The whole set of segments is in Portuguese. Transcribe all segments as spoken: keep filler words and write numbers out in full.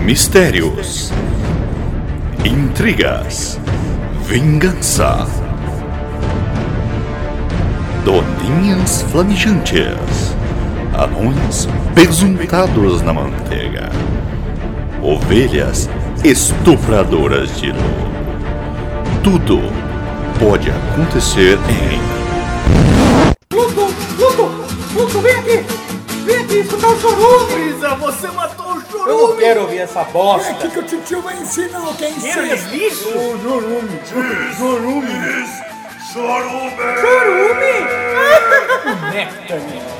Mistérios, intrigas, vingança, doninhas flamejantes, anões pesuntados na manteiga, ovelhas estupradoras de luz. Tudo pode acontecer em... Pluto! Pluto! Pluto, vem aqui! Vem aqui escutar o chorume! Brisa, você matou o chorume! Eu não quero ouvir essa bosta! É aqui que o tio vai ensinar o que é ensino! Que isso? O chorume! Chorume! Chorume! Chorume! Néctar!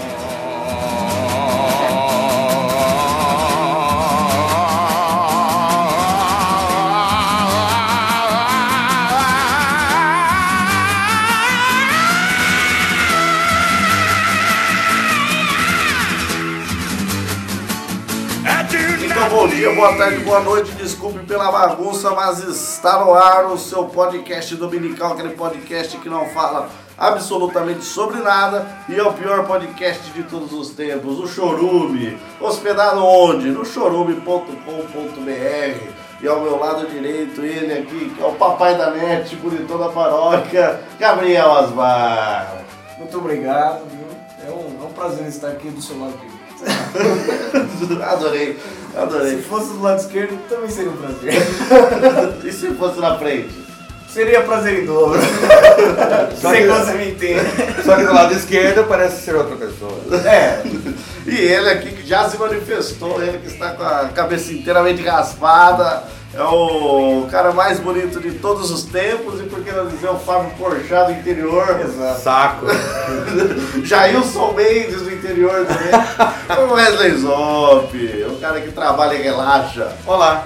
Bom dia, boa tarde, boa noite, desculpe pela bagunça, mas está no ar o seu podcast dominical, aquele podcast que não fala absolutamente sobre nada e é o pior podcast de todos os tempos, o Chorume, hospedado onde? No chorume ponto com ponto b r. E ao meu lado direito, ele aqui, que é o papai da net, bonitão da paróquia, Gabriel Asmar. Muito obrigado, viu? É um, é um prazer estar aqui do seu lado direito. Adorei, adorei. Se fosse do lado esquerdo, também seria um prazer. E se fosse na frente? Seria prazer em dobro. Sei que você me entende. Só que do lado esquerdo parece ser outra pessoa. É. E ele aqui que já se manifestou, ele que está com a cabeça inteiramente raspada, é o cara mais bonito de todos os tempos e por que não dizer o Fábio Porchat do interior. Exato. Saco. Jailson Mendes do interior também. O Wesley Zop, o cara que trabalha e relaxa. Olá.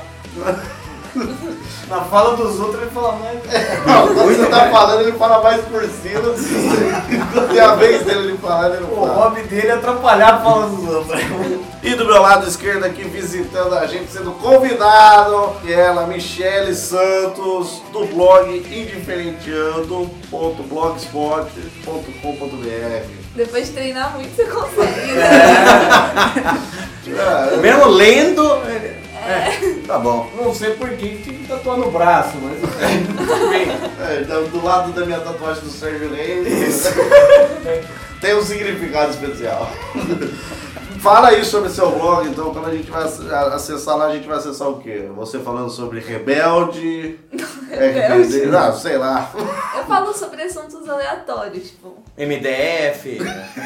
Na fala dos outros ele fala mais. Não, quando você tá falando ele fala mais por cima. Quando tem a vez dele ele falar, ele não O fala. hobby dele é atrapalhar a fala dos outros. E do meu lado esquerdo aqui visitando a gente, sendo convidado, ela, Michele Santos, do blog indiferenteando ponto blogspot ponto com ponto b r. Depois de treinar muito você consegue, né? É, Mesmo lendo. É, tá bom. Não sei por que tinha que tatuar no braço, mas tudo bem. é, então, do lado da minha tatuagem do Sérgio Reis, tem um significado especial. Fala aí sobre seu blog, então, quando a gente vai acessar lá, a gente vai acessar o quê? Você falando sobre Rebelde, R B D, não, sei lá. Eu falo sobre assuntos aleatórios, tipo... M D F.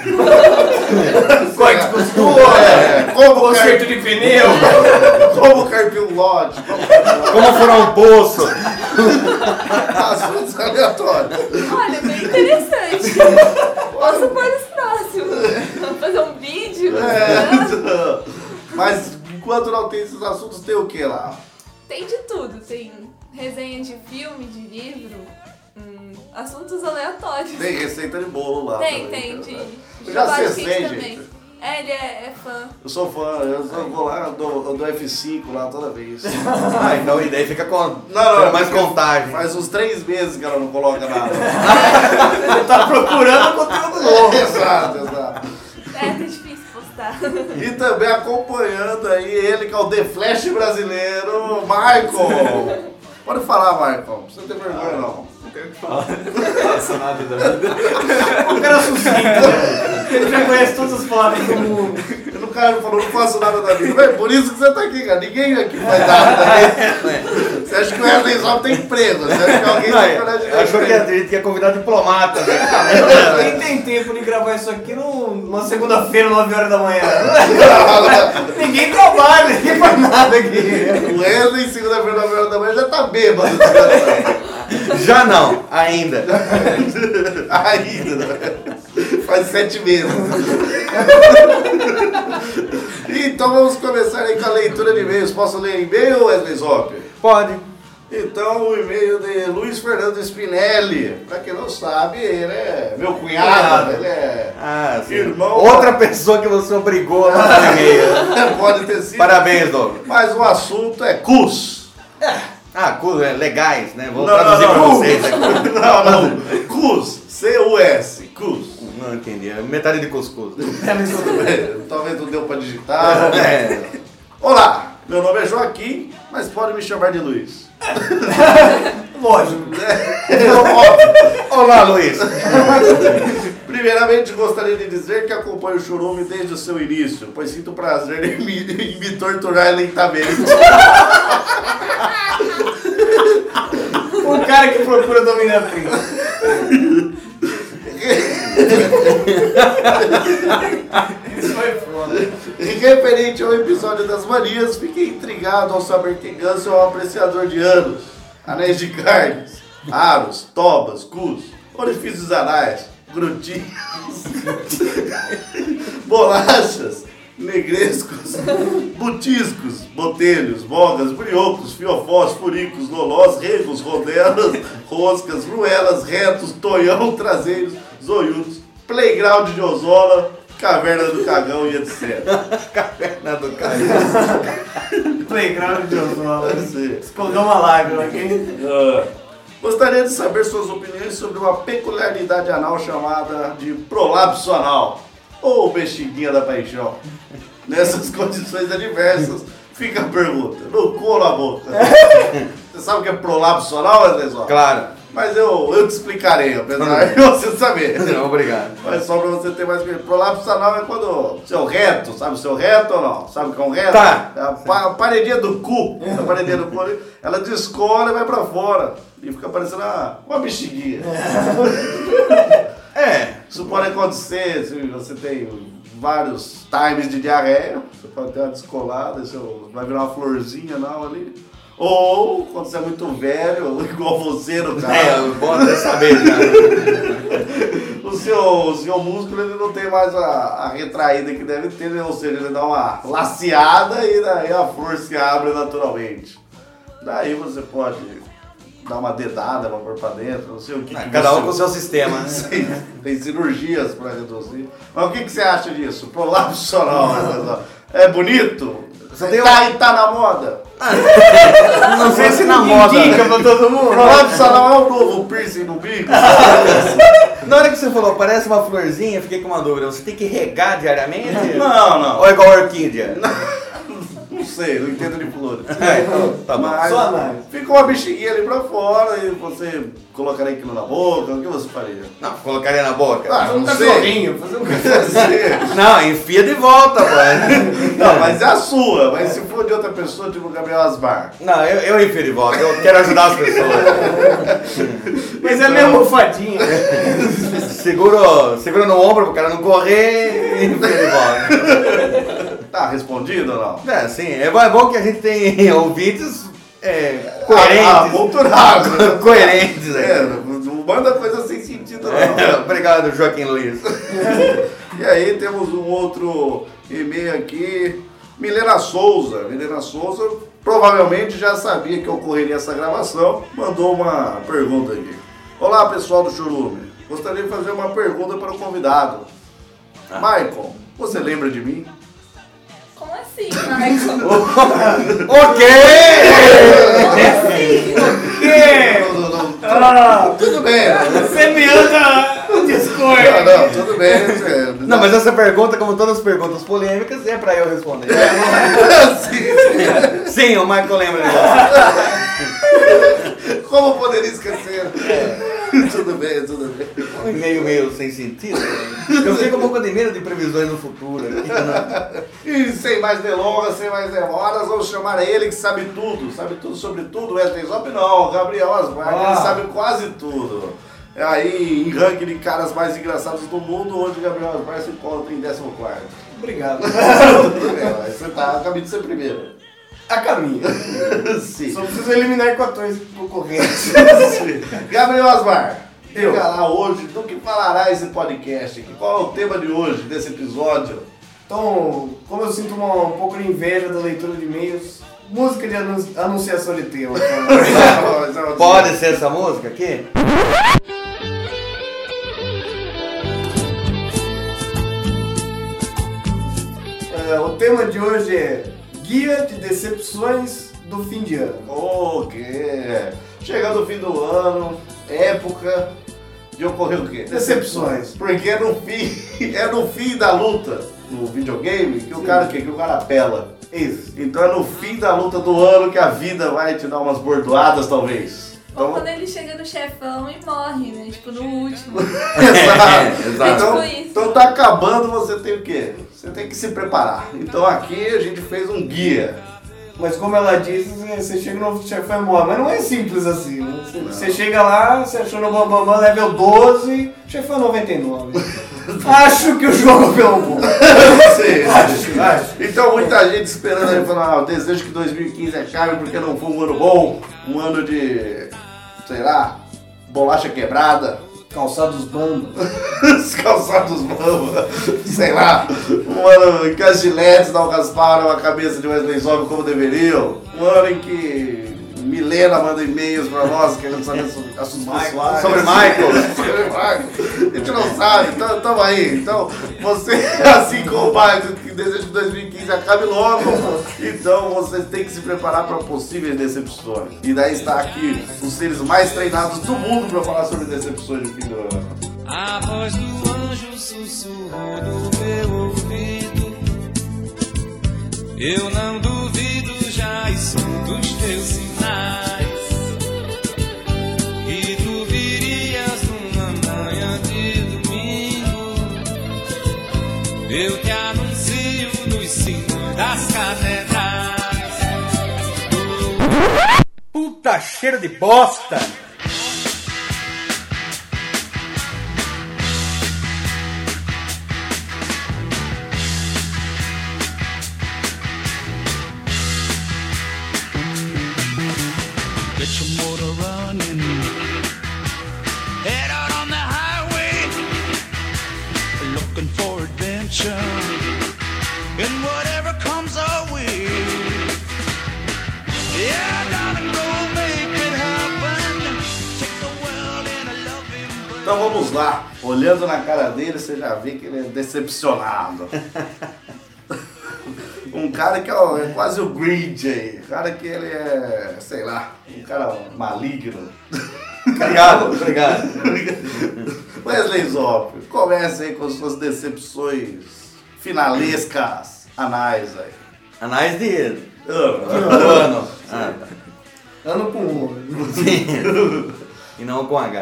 Corte de costura, é, como Concerto de pneu. Como carpir um lote, Como furar um poço. assuntos aleatórios. Olha, bem interessante. Posso pôr os próximos. Vamos fazer um vídeo. É, né? mas enquanto não tem esses assuntos, tem o que lá? Tem de tudo. Tem resenha de filme, de livro, hum, assuntos aleatórios. Tem receita de bolo lá. Tem, também, tem. né? De, Eu de já chocolate acessei, quente gente. também. É, ele é, é fã. Eu sou fã, eu, só vou lá, eu dou, eu dou F cinco lá toda vez. Ah, então e daí fica com Não, não, tem mais porque contagem. Faz uns três meses que ela não coloca nada. Ele tá procurando conteúdo novo. Exato, exato. É, tá difícil postar. E também acompanhando aí ele que é o The Flash brasileiro, Michael. Pode falar, Michael, não precisa ter vergonha não. Não faço nada da vida. O cara é sucinto. Ele já conhece todas as palavras do mundo. O cara falou, não faço nada da vida. Mas por isso que você tá aqui, cara. Ninguém aqui faz nada da vida. Você acha que o Wesley Zop tem emprego? Você acha que alguém tem coragem de Eu dar achou que emprego? a gente ia convidar diplomata. Né? Quem tem tempo de gravar isso aqui numa segunda-feira, nove horas da manhã? Ninguém trabalha, ninguém faz nada aqui. O Wesley, segunda-feira, nove horas da manhã, já tá bêbado. Já não, ainda. Ainda, né? Faz sete meses. Então vamos começar aí com a leitura de e-mails. Posso ler e-mail, Wesley Zop? Pode. Então o e-mail de Luiz Fernando Spinelli. Pra quem não sabe, ele é meu cunhado, ele é Ah, sim. irmão. Outra pessoa que você obrigou a mandar e-mail. Pode ter sido. Parabéns, Douglas. Mas o assunto é C U S. Ah, cool, é, legais, né? Vou Não, traduzir não, pra não. vocês aqui. Não, não. C U S. C U S. C U S. Não entendi, é metade de cuscuz. Talvez não deu pra digitar. É. Olá, Meu nome é Joaquim, mas pode me chamar de Luiz. Lógico. Olá, Luiz. Primeiramente, gostaria de dizer que acompanho o Churume desde o seu início, pois sinto prazer em me, em me torturar lentamente. O cara que procura dominatrix. Isso foi foda. Referente ao episódio das manias, fiquei intrigado ao saber que Ganso é um apreciador de anos, anéis de carnes, aros, tobas, cus, orifícios anais, grutinhos, bolachas, negrescos, butiscos, botelhos, bogas, briocos, fiofós, furicos, lolós, regos, rodelas, roscas, ruelas, retos, tonhão, traseiros, zoiudos, playground de Ozola, caverna do cagão e etcétera. Caverna do Cagão. Playground de Ozola. Sim. Escondeu uma lágrima aqui. Ah, gostaria de saber suas opiniões sobre uma peculiaridade anal chamada de prolapso anal, ou bexiguinha da paixão. Nessas condições adversas, fica a pergunta, no cu ou na boca? Você sabe o que é prolapso anal, Wesley? Claro. Mas eu, eu te explicarei, apesar de você saber. Não, obrigado. Mas só pra você ter mais conhecimento. Prolapso anal é quando seu reto, sabe o seu reto ou não? Sabe o que é um reto? Tá. É a, pa- a paredinha do cu, a paredinha do cu ali, ela descola e vai pra fora. E fica parecendo uma, uma bexiguinha. É. Isso pode acontecer se você tem vários times de diarreia, você pode ter uma descolada, você vai virar uma florzinha não ali. Ou quando você é muito velho, igual você no caso. É, bom até saber já. O seu, o seu músculo ele não tem mais a, a retraída que deve ter, né? Ou seja, ele dá uma laceada e daí a flor se abre naturalmente. Daí você pode dar uma dedada pra pôr pra dentro, não sei o que. que Cada um você- com o seu sistema, né? Sim, tem cirurgias pra reduzir. Mas o que, que você acha disso? Prolapso anal, né? É bonito? Você tem tá, tá na moda? Não sei se na moda. Indica pra todo mundo. Prolapso anal é o novo piercing no bico? Na hora que você falou, parece uma florzinha, eu fiquei com uma dúvida. Você tem que regar diariamente? Não, não. Ou é igual a orquídea? Não sei, não entendo de flores. É, então, tá bom. Mas Só análise. fica uma bexiguinha ali pra fora e você colocaria aquilo na boca, o que você faria? Não, colocaria na boca. Ah, Fazer um não sei. cachorrinho, fazer um cachorrinho. Você- Não, enfia de volta, mano. Não, mas é a sua. Mas se for de outra pessoa, tipo o Gabriel Asbar. Não, eu, eu enfio de volta. Eu quero ajudar as pessoas. Mas é meio almofadinha. Seguro, seguro no ombro pro cara não correr e enfio de volta. Tá respondido ou não? É, sim. É bom, é bom que a gente tem ouvintes é, Ah, coerentes. culturado. Coerentes, É, é. não manda coisa sem sentido, não. É, obrigado, Joaquim Luiz. E aí temos um outro e-mail aqui. Milena Souza. Milena Souza provavelmente já sabia que ocorreria essa gravação. Mandou uma pergunta aqui. Olá, pessoal do Churume. Gostaria de fazer uma pergunta para o convidado. Michael, você lembra de mim? Como assim, Michael? Ok! Não, não, não. Ah, Tudo bem. você me anda o Não, Discord. não, tudo bem. é, Não, mas essa pergunta, como todas as perguntas polêmicas, é pra eu responder. Sim, Sim, o Michael lembra de você. como poderia esquecer? Tudo bem, tudo bem. Um e-mail meio sem sentido. Eu fico um pouco de medo de previsões no futuro. Aqui, né? E sem mais delongas, sem mais demoras, vamos chamar ele que sabe tudo. Sabe tudo sobre tudo. Wesley Zop não, Gabriel Asmar, Ah. ele sabe quase tudo. É aí, em ranking de caras mais engraçados do mundo, onde Gabriel Asmar se encontra em décimo quarto. Obrigado. Tudo bem, mas você tá a caminho de ser primeiro. A caminho. Sim. Só preciso eliminar quatorze concorrentes. Gabriel Asmar, Eu. diga lá hoje do que falará esse podcast aqui. Qual é o tema de hoje, desse episódio? Então, como eu sinto uma, um pouco de inveja da leitura de e-mails, música de anun- anunciação de tema. Então. Pode ser essa música aqui? É, o tema de hoje é Guia de Decepções do Fim de Ano. O quê? Chegando o fim do ano, época de ocorrer o quê? Decepções. Porque é no fim, é no fim da luta no videogame que o cara, que, que o cara apela. Isso. Então é no fim da luta do ano que a vida vai te dar umas bordoadas, talvez. Ou Então... quando ele chega no chefão e morre, né? Tipo, no último. Exato. Exato. Então, É tipo isso. então tá acabando, você tem o quê? Você tem que se preparar. Então aqui a gente fez um guia. Mas como ela disse, você chega no chefão e morre. Mas não é simples assim, né? Você, você chega lá, você achou no Bambambam level doze, chefão noventa e nove. Acho que o jogo pelo bom. Acho, acho. Então muita gente esperando aí falando, ah, eu desejo que dois mil e quinze acabe porque não foi um ano bom, um ano de, sei lá, bolacha quebrada, Calçados Bamba. os calçados bamba, sei lá, um ano em que as giletes não rasparam a cabeça de Wesley Zop como deveriam, um ano em que Milena manda e-mails pra nós querendo saber sobre assuntos pessoais. Sobre Michael. Sobre Michael. A gente não sabe, então tamo aí. Então, você, assim como o Michael, que deseja que dois mil e quinze acabe logo, então você tem que se preparar para possíveis decepções. E daí está aqui os seres mais treinados do mundo para falar sobre decepções de fim do ano. A voz do anjo sussurrou no meu ouvido. Eu não duvido, já escuto os teus sinais. E tu virias numa manhã de domingo. Eu te anuncio nos sinos das catedrais. Puta cheiro de bosta! Get your motor running. Head out on the highway, looking for adventure. And whatever comes our way. Yeah, darling, go make it happen. Take the world in a loving. Então vamos lá. Olhando na cara dele, você já vê que ele é decepcionado. Um cara que é, o- é quase o Grinch aí. Um cara que ele é, sei lá, um cara maligno. Obrigado, obrigado. Wesley Zop, comece aí com suas decepções finalescas anais aí. Anais de Ah, do ano. Ah, Ano com um. sim. E não com H.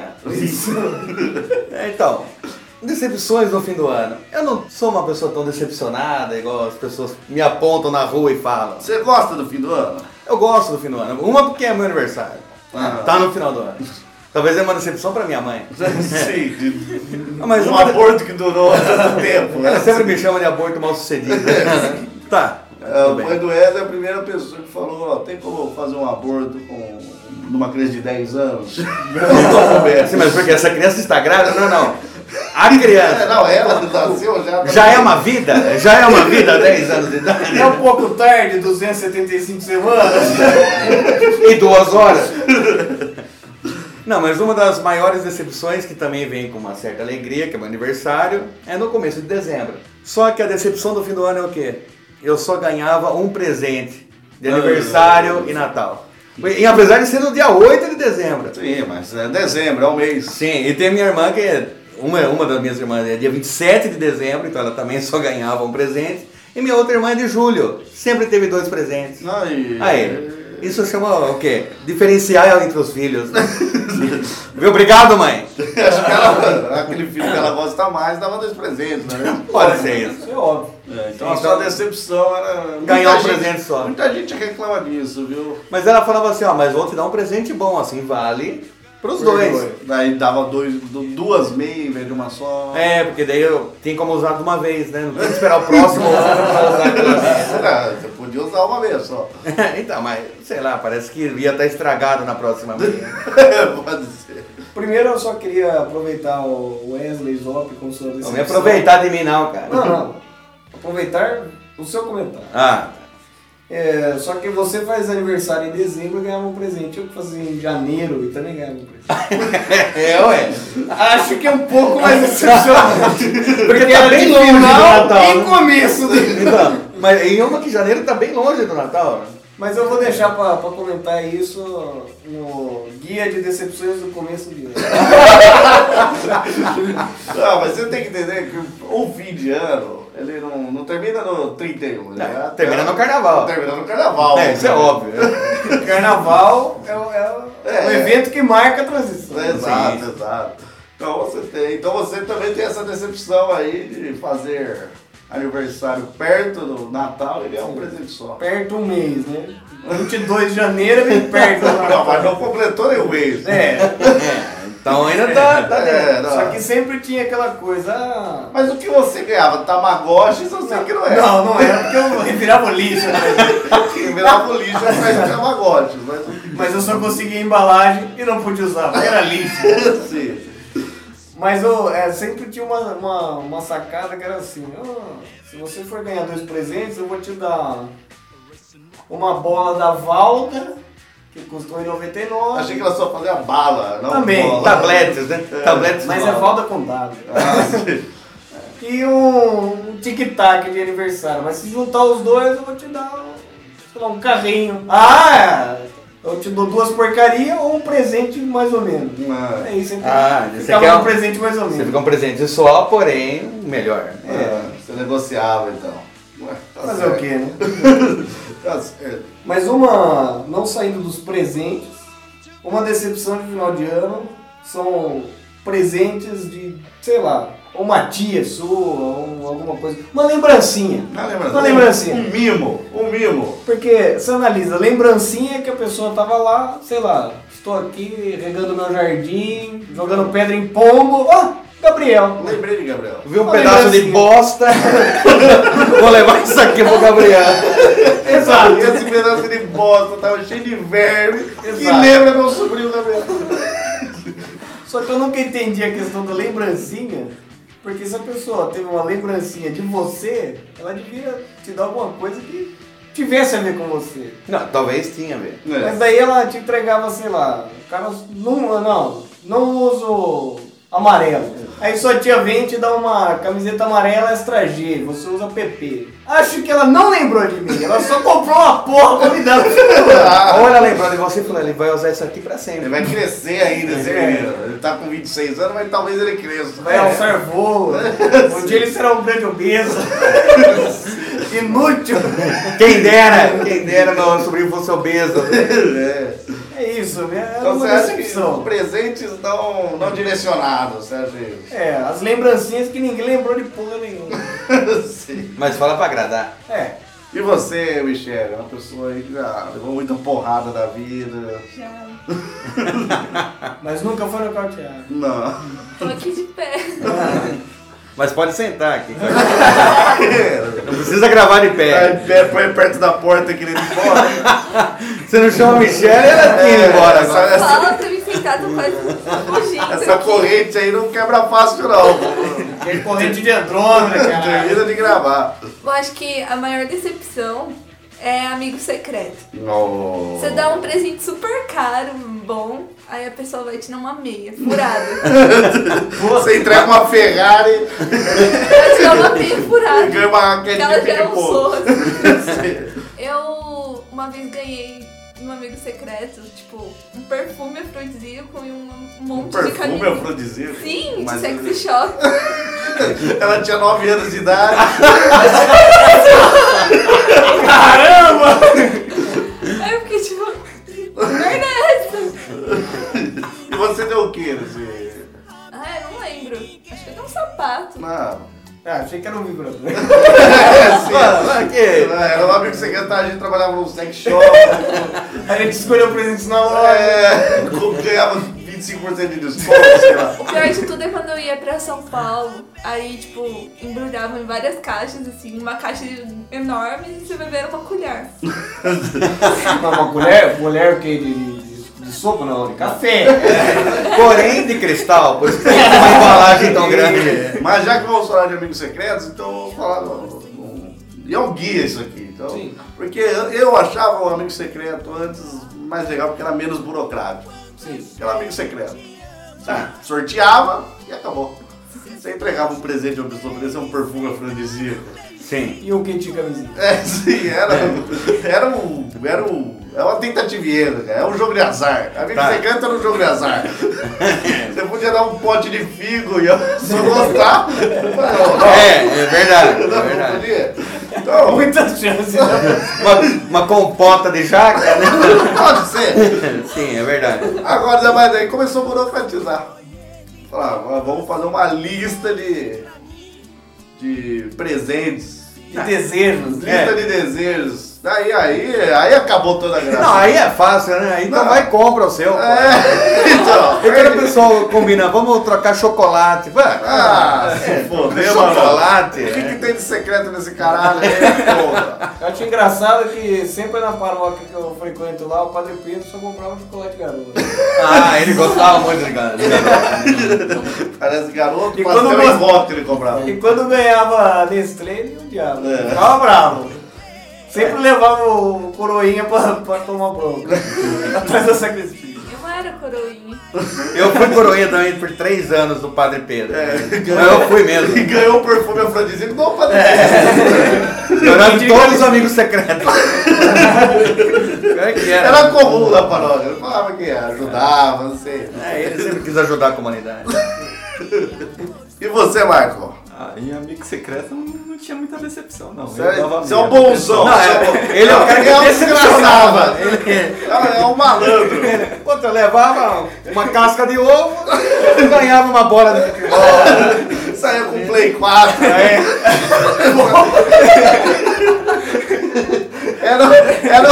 É, então, decepções no fim do ano. Eu não sou uma pessoa tão decepcionada, igual as pessoas me apontam na rua e falam. Você gosta do fim do ano? Eu gosto do fim do ano. Uma porque é meu aniversário. Ah. Tá no final do ano. Talvez é uma decepção pra minha mãe. Sim, de Mas um uma- aborto que durou tanto tempo. Ela Né? sempre me chama de aborto mal sucedido. Tá. É, tudo o bem. pai do Wesley é a primeira pessoa que falou, ó, tem como fazer um aborto com numa criança de dez anos? Sim, mas porque essa criança está grávida? Não, não. A É, criança não, ela nasceu já. tá- já é uma vida? Já é uma vida há dez anos de idade? É um pouco tarde, duzentas e setenta e cinco semanas. E duas horas. Não, mas uma das maiores decepções que também vem com uma certa alegria, que é meu aniversário, é no começo de dezembro. Só que a decepção do fim do ano é o quê? Eu só ganhava um presente de aniversário e Natal. E apesar de ser no dia oito de dezembro. Sim, mas é dezembro, é um mês. Sim, e tem minha irmã que é, uma, uma das minhas irmãs é dia vinte e sete de dezembro, então ela também só ganhava um presente. E minha outra irmã é de julho, sempre teve dois presentes. Não, e... Aí, isso chama o quê? Diferencial entre os filhos. Né? Viu? Obrigado, mãe. Acho que ela, aquele filho que ela gosta mais dava dois presentes, né? Pode ser isso. Isso é óbvio. É, então a sua decepção era... Ganhar muita um gente- presente só. Muita gente reclama disso, viu? Mas ela falava assim, ó, mas vou te dar um presente bom, assim, vale pros dois. Daí dava dois, du- duas meias em vez de uma só. É, porque daí eu tenho como usar de uma vez, né? Não tem que esperar o próximo ano pra usar aquela vez. Ah, você podia usar uma vez só. Então, mas, sei lá, parece que ia estar estragado na próxima meia. Pode ser. Primeiro eu só queria aproveitar o Wesley Zop com sua Não decepção. me aproveitar de mim não, cara. Não, não. Aproveitar o seu comentário. Ah, É, só que você faz aniversário em dezembro e ganhava um presente. Eu que fazia em janeiro e também ganhava um presente. é, ué. Acho que é um pouco mais decepcionante. Porque tá era bem de longe do final Natal, e né? começo. De... Então, mas em uma que janeiro tá bem longe do Natal. Né? Mas eu vou deixar pra, pra comentar isso no guia de decepções do começo de ano. Ah, mas você tem que entender que o fim de ano Ele não, não termina no trinta e um. Ele Não, é- termina no carnaval. Termina no carnaval. É, isso é óbvio. Carnaval é, o- é o- É. o evento que marca a transição. Exato, Sim. exato. Então você tem. Então você também tem essa decepção aí de fazer aniversário perto do Natal, ele é um presente só. Perto um mês, né? vinte e dois de janeiro vem perto. Não, mas não completou nem o mês. É, É, então ainda tá, tá dentro. É, não. só que sempre tinha aquela coisa. ah, Mas o que você ganhava? Tamagotchi, eu sei que não é. Não, não era porque eu revirava o lixo, né? Quem virava o lixo atrás de Tamagotchi. Mas Mas eu só conseguia embalagem e não podia usar, porque era lixo. sim. Mas eu é, sempre tinha uma, uma, uma sacada que era assim, ah, se você for ganhar dois presentes, eu vou te dar uma bola da Valda, que custou em noventa e nove. Achei que ela só fazia bala, não Também, bola. Tabletes, né? Tabletes. Mas é novos. Valda com W. Ah, sim. E um, um tic-tac de aniversário. Mas se juntar os dois, eu vou te dar sei lá, um carrinho. Ah, eu te dou duas porcarias ou um presente mais ou menos. Ah, É isso, então. Ah, você Ficava quer um um- presente mais ou Você menos. fica um presente só, porém, melhor. ah, você negociava então. Ué, tá Fazer certo. o quê, né? Tá certo. Mas uma, não saindo dos presentes, uma decepção de final de ano são presentes de, sei lá, uma tia sua, ou alguma coisa. Uma lembrancinha. Uma lembrancinha. Uma lembrancinha. Um mimo, um mimo. Porque você analisa, lembrancinha que a pessoa tava lá, sei lá, estou aqui regando meu jardim, jogando pedra em pombo. Ó, Gabriel. Lembrei de Gabriel. Vi um Uma pedaço de lembrancinha. bosta, vou levar isso aqui pro Gabriel. Exato. E esse pedaço de bosta tava cheio de verme. E Exato. lembra meu sobrinho Gabriel. Só que eu nunca entendi a questão da lembrancinha, porque se a pessoa teve uma lembrancinha de você, ela devia te dar alguma coisa que tivesse a ver com você. Não, talvez tinha a ver. Mas daí ela te entregava, sei lá, o cara não, não, não uso amarelo. Aí sua tia vem e te dá uma camiseta amarela extra G, você usa P P. Acho que ela não lembrou de mim, ela só comprou uma porra pra me dar. Ou ela lembrou de você e falou, ele vai usar isso aqui pra Ele sempre. vai crescer ainda, esse menino. Ele tá com vinte e seis anos, mas talvez ele cresça. Vai alçar voo, um dia ele será um grande obeso. Inútil. Quem dera, quem dera meu sobrinho fosse obeso. É. É isso, é Então uma você acha que decepção. presentes não, não direcionados, você acha isso? É, as lembrancinhas que ninguém lembrou de porra nenhuma. Sim. Mas fala pra agradar. É, E você, Michele, é uma pessoa aí que já levou muita porrada da vida. Já mas nunca foi nocauteado. Não. tô aqui de pé. Mas pode sentar aqui. Não precisa gravar de Aí pé. pé, põe perto da porta que ele ir embora. Você não chama a Michelle, ela tem É, embora essa- agora. essa- Fala pra me sentar, tô quase fugindo. Essa aqui. corrente aí não quebra fácil, não. Aquele corrente de Andrômeda, cara. Termina de gravar. Eu acho que a maior decepção é amigo secreto. Oh. Você dá um presente super caro, bom, aí a pessoa vai te dar uma meia furada. Você entrega uma Ferrari Vai te dar uma meia e furada. ganha uma raquete Que ela de já é um ping-pong. sorro. Eu uma vez ganhei um amigo secreto, tipo, um perfume afrodisíaco e um, um monte de Perfume caminho. afrodisíaco. Sim, de Mas sexy shop. ela tinha nove anos de idade. Caramba! Aí eu fiquei tipo, que merda é essa? E você deu o que nesse... Ah, eu não lembro. Acho que até um sapato. Não. Ah, achei que era um vibrador. É, sim. Mano, aqui. Era um amigo secreto, a gente trabalhava num sex shop. A gente escolheu presentes na loja. É, ganhava vinte e cinco por cento de desconto, sei lá. O pior de tudo é quando eu ia pra São Paulo, aí, tipo, embrulhavam em várias caixas, assim, uma caixa enorme e você vai ver era uma colher. Uma, uma colher, colher o quê? De, de, de sopa? Não, de café. Porém de cristal, por isso que tem uma embalagem tão grande. Mas já que vamos falar de amigos secretos, então vamos falar do, do, e é um guia isso aqui. Então, Sim. porque eu, eu achava o amigo secreto antes mais legal porque era menos burocrático. Sim. Era amigo secreto. Tá, sorteava e acabou. Você entregava um presente a uma pessoa, podia ser um perfume afrodisíaco. Sim. E o quente de camisinha? É, sim, era, era um. Era um. É uma tentativa e erro, cara. É um jogo de azar. Amigo Tá. secreto era um jogo de azar. Você podia dar um pote de figo e eu só gostar. É, é verdade, é Não verdade. podia? Então, Muitas chances. Uma, uma compota de jaca, né? pode ser. Sim, é verdade. Agora, mas aí começou a burocratizar. Falar, vamos fazer uma lista de, de presentes. De desejos. Lista É. de desejos. Daí, aí, aí acabou toda a graça. Não, aí é fácil, né? Então Não. vai e compra o seu. pô. É, então. E quando o pessoal combina, vamos trocar chocolate. Vai. Ah, se foder, mano. Chocolate. O que, é. que tem de secreto nesse caralho aí, porra? Eu acho engraçado que sempre na paróquia que eu frequento lá, o Padre Pedro só comprava chocolate garoto. Ah, ele gostava muito de garoto. de garoto. Parece garoto, E mas quando tem gosta- um voto que ele comprava. E quando ganhava Nestlé, ele odiava. É. Ficava bravo. Sempre levava o coroinha pra, pra tomar bronca. Atrás da sacristia. Eu não era coroinha. Eu fui coroinha também por três anos do Padre Pedro. É, Eu fui mesmo. E ganhou o perfume afrodisíaco do Padre Durante todos os amigos secretos. Como é que era? Era comum na paróquia. Ele falava que ajudava, não sei. É, ele sempre quis ajudar a comunidade. E você, Marco? Ah, em amigo secreto não, não tinha muita decepção, não. Você Eu é, dava você é um medo. bonzão. Não, você é- um- ele é o cara que um decepcionava. desgraçado. É, é um malandro. Quando eu levava uma casca de ovo, eu ganhava uma bola de futebol. Saiu com o Play quatro. É. Era, era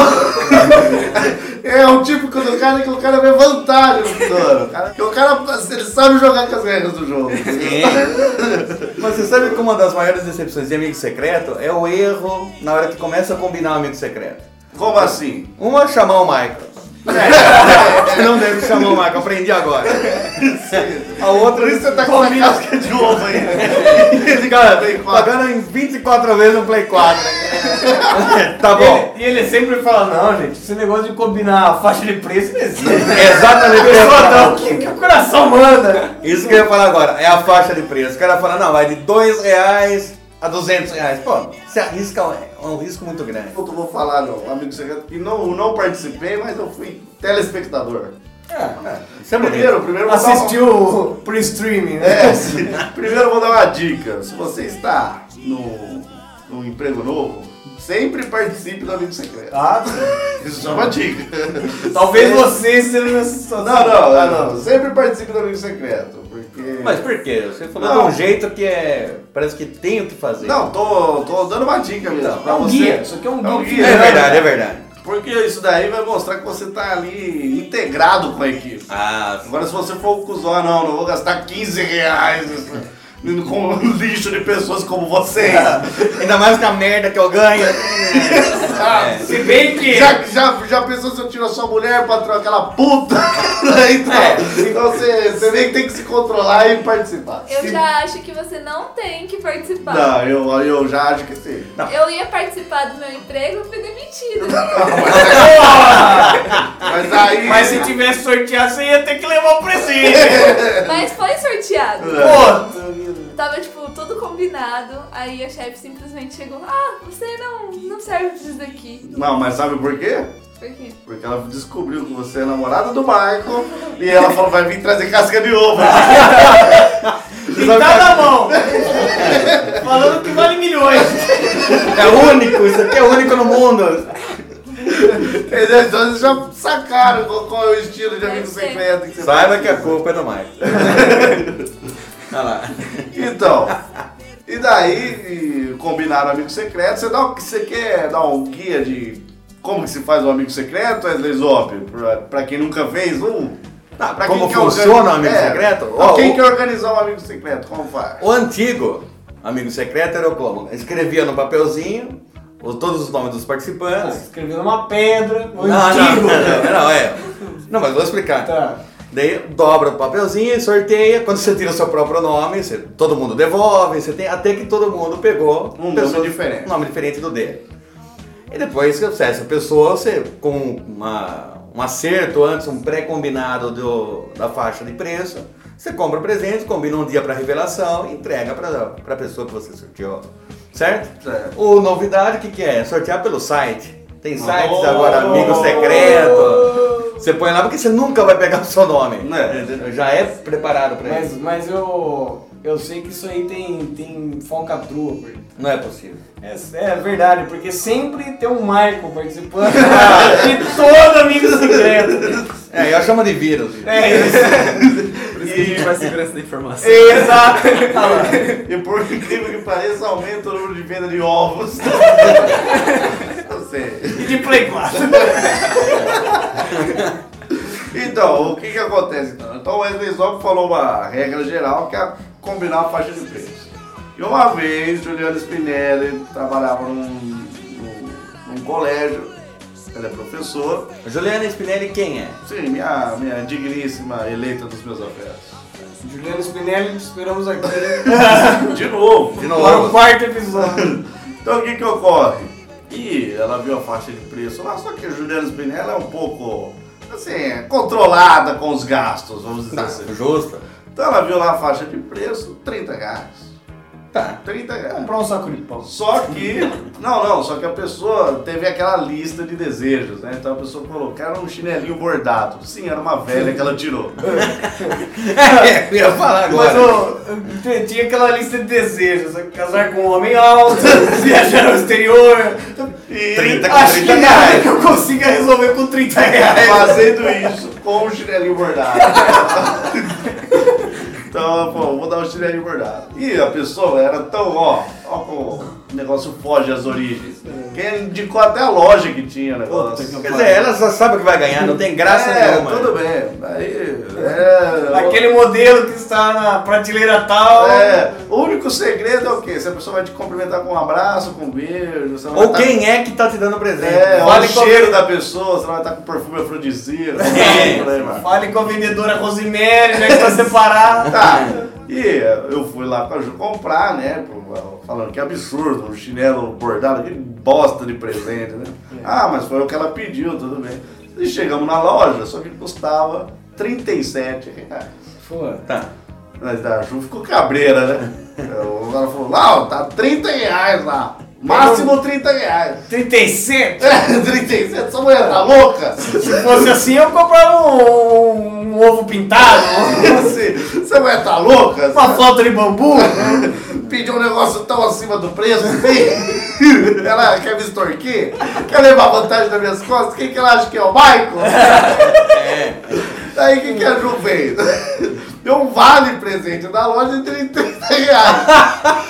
é um tipo do cara que o cara vê vantagem no futuro. Que o cara ele sabe jogar com as regras do jogo. Mas você sabe que uma das maiores decepções de amigo secreto é o erro na hora que começa a combinar um amigo secreto. Como assim? Uma é chamar o Michael. Você não deve chamar o Michael, aprendi agora. A outra Por isso você tá com uma casca de ovo aí. esse cara Play quatro. pagando em vinte e quatro vezes no Play quatro. Tá bom. E ele, e ele sempre fala, não, gente, esse negócio de combinar a faixa de preço não existe. Exatamente o que eu ia Pessoa falar. não, que, que o coração manda. Isso que eu ia falar agora, é a faixa de preço. O cara fala, não, vai de dois reais a duzentos reais. Pô, você arrisca, é um risco muito grande. Eu vou falar, não, amigo secreto, que não, não participei, mas eu fui telespectador. Isso é bonito. Primeiro, primeiro vou dar uma- Assistiu pro streaming, né? É, sim. Primeiro eu vou dar uma dica. Se você está no, no emprego novo, sempre participe do amigo secreto. Ah, Isso é uma dica. talvez você seja nessa situação. Não, não, ah, não. Sempre participe do amigo secreto. Porque. Mas por quê? Você falou Não. de um jeito que é. Parece que tem o que fazer. Não, tô, tô dando uma dica mesmo. Não, pra é um você. guia, isso aqui é um É um guia. guia, É né? verdade, é verdade. Porque isso daí vai mostrar que você tá ali integrado com a equipe. Ah, Agora, se você for o cuzão, ah, não, não vou gastar quinze reais com um lixo de pessoas como você. ainda mais com a merda que eu ganho. Ah, Se bem que... Já, já, já pensou se eu tiro a sua mulher pra trocar aquela puta? então, É. então você, você nem tem que se controlar e participar. Eu Se- já acho que você não tem que participar. Não, eu, eu já acho que sim. Eu ia participar do meu emprego e fui demitida. Mas aí. Mas se tivesse sorteado, você ia ter que levar o presente. Mas foi sorteado. Pô, Tava, tipo, tudo combinado. Aí a chefe simplesmente chegou. Ah, você não, não serve pra isso daqui. Não, mas sabe por quê? Por quê? Porque ela descobriu que você é namorada do Michael e ela falou: vai vir trazer casca de ovo. pintar na mão. Falando que vale milhões. É único, isso aqui é único no mundo. Entendeu? Então eles já sacaram qual, qual é o estilo de amigo Eu sei. secreto que você Saiba que a culpa é do Michael. Olha lá. Então, e daí e combinaram amigo secreto, você, dá, um- você quer dar um guia de como que se faz um amigo secreto, Wesley Zop? Pra, pra quem nunca fez um? Tá, Pra como quer funciona organi- o amigo é, secreto? pra Ó, quem o- quer organizar um amigo secreto, como faz? O antigo amigo secreto era como? Escrevia no papelzinho os- todos os nomes dos participantes. Escreveu numa pedra, um Não, antigo. não, não, é. Não, mas vou explicar. Tá. Daí dobra o papelzinho e sorteia. Quando você tira o seu próprio nome, você- todo mundo devolve, você tem, até que todo mundo pegou Um nome pessoas- diferente. um nome diferente do dele. E depois que você, essa pessoa, você com uma, um acerto antes, um pré-combinado do- da faixa de preço, você compra o presente, combina um dia para revelação e entrega para a pessoa que você sorteou. Certo? Certo. O novidade, o que, que é? Sortear pelo site. Tem sites Oh! agora, amigo secreto. Você põe lá porque você nunca vai pegar o seu nome. É. Já é preparado pra Mas, isso. mas eu, eu sei que isso aí tem, tem falcatrua, porque Não é possível. É, é verdade, porque sempre tem um Michael participando de todo amigo secreto. É, eu chamo de vírus. É isso. Por isso que a gente vai segurança da informação. Exato. E por incrível que pareça, aumenta o número de venda de ovos. Eu sei. E de Play quatro. Então, o que que acontece então? Então o Wesley Zop falou uma regra geral que é combinar a faixa de preço. E uma vez, Juliano Spinelli trabalhava num, num, num colégio, ele é professor. Juliana Spinelli quem é? Sim, minha, minha digníssima eleita dos meus afetos. Juliano Spinelli, te esperamos aqui De novo. De para o novo. quarto episódio. Então o que que ocorre? E ela viu a faixa de preço lá, só que a Juliana Spinelli é um pouco, assim, controlada com os gastos, vamos dizer Tá, assim. justo. Então ela viu lá a faixa de preço, trinta reais. Tá. trinta reais. Comprar um saco de pão. Só que, não, não, só que a pessoa teve aquela lista de desejos, né? Então a pessoa colocou, quero um chinelinho bordado. Sim, era uma velha que ela tirou. É, eu ia falar agora. Mas ô, eu tinha aquela lista de desejos, casar com um homem alto, viajar ao exterior. E trinta com Acho que trinta nada reais. que eu consiga resolver com trinta reais. fazendo isso com um chinelinho bordado. Então, pô, vou dar um chinelinho bordado. E a pessoa era tão, ó, ó como o negócio foge às origens. Quem indicou até a loja que tinha o negócio. Quer dizer, ela só sabe o que vai ganhar, não tem graça é, nenhuma. tudo bem. Aí, é, Aquele modelo que está na prateleira tal. É, o único segredo é o quê? Se a pessoa vai te cumprimentar com um abraço, com um beijo. Você não Ou vai quem é que tá te dando presente? É, olha Vale o qual- cheiro da pessoa, você não vai estar com perfume afrodisíaco. É. por aí vai. Fale com a vendedora Rosemary, já que está separada. Tá, e eu fui lá pra Ju comprar, né? Falando que absurdo, um chinelo bordado, que bosta de presente, né? Ah, mas foi o que ela pediu, tudo bem. E chegamos na loja, só que custava trinta e sete reais. Pô. Tá. Mas a Ju ficou cabreira, né? O cara falou, lá, ó, tá trinta reais lá. Máximo trinta reais. trinta e sete? É, trinta e sete, essa mulher tá louca? Se fosse assim, eu comprava um, um ovo pintado, Você, essa mulher tá louca? uma flauta de bambu. Pediu um negócio tão acima do preço, assim. Ela quer me extorquir? Quer levar vantagem das minhas costas? Quem que ela acha que é o Michael? É. Daí o que, que a Ju fez? Deu um vale presente da loja de trinta reais.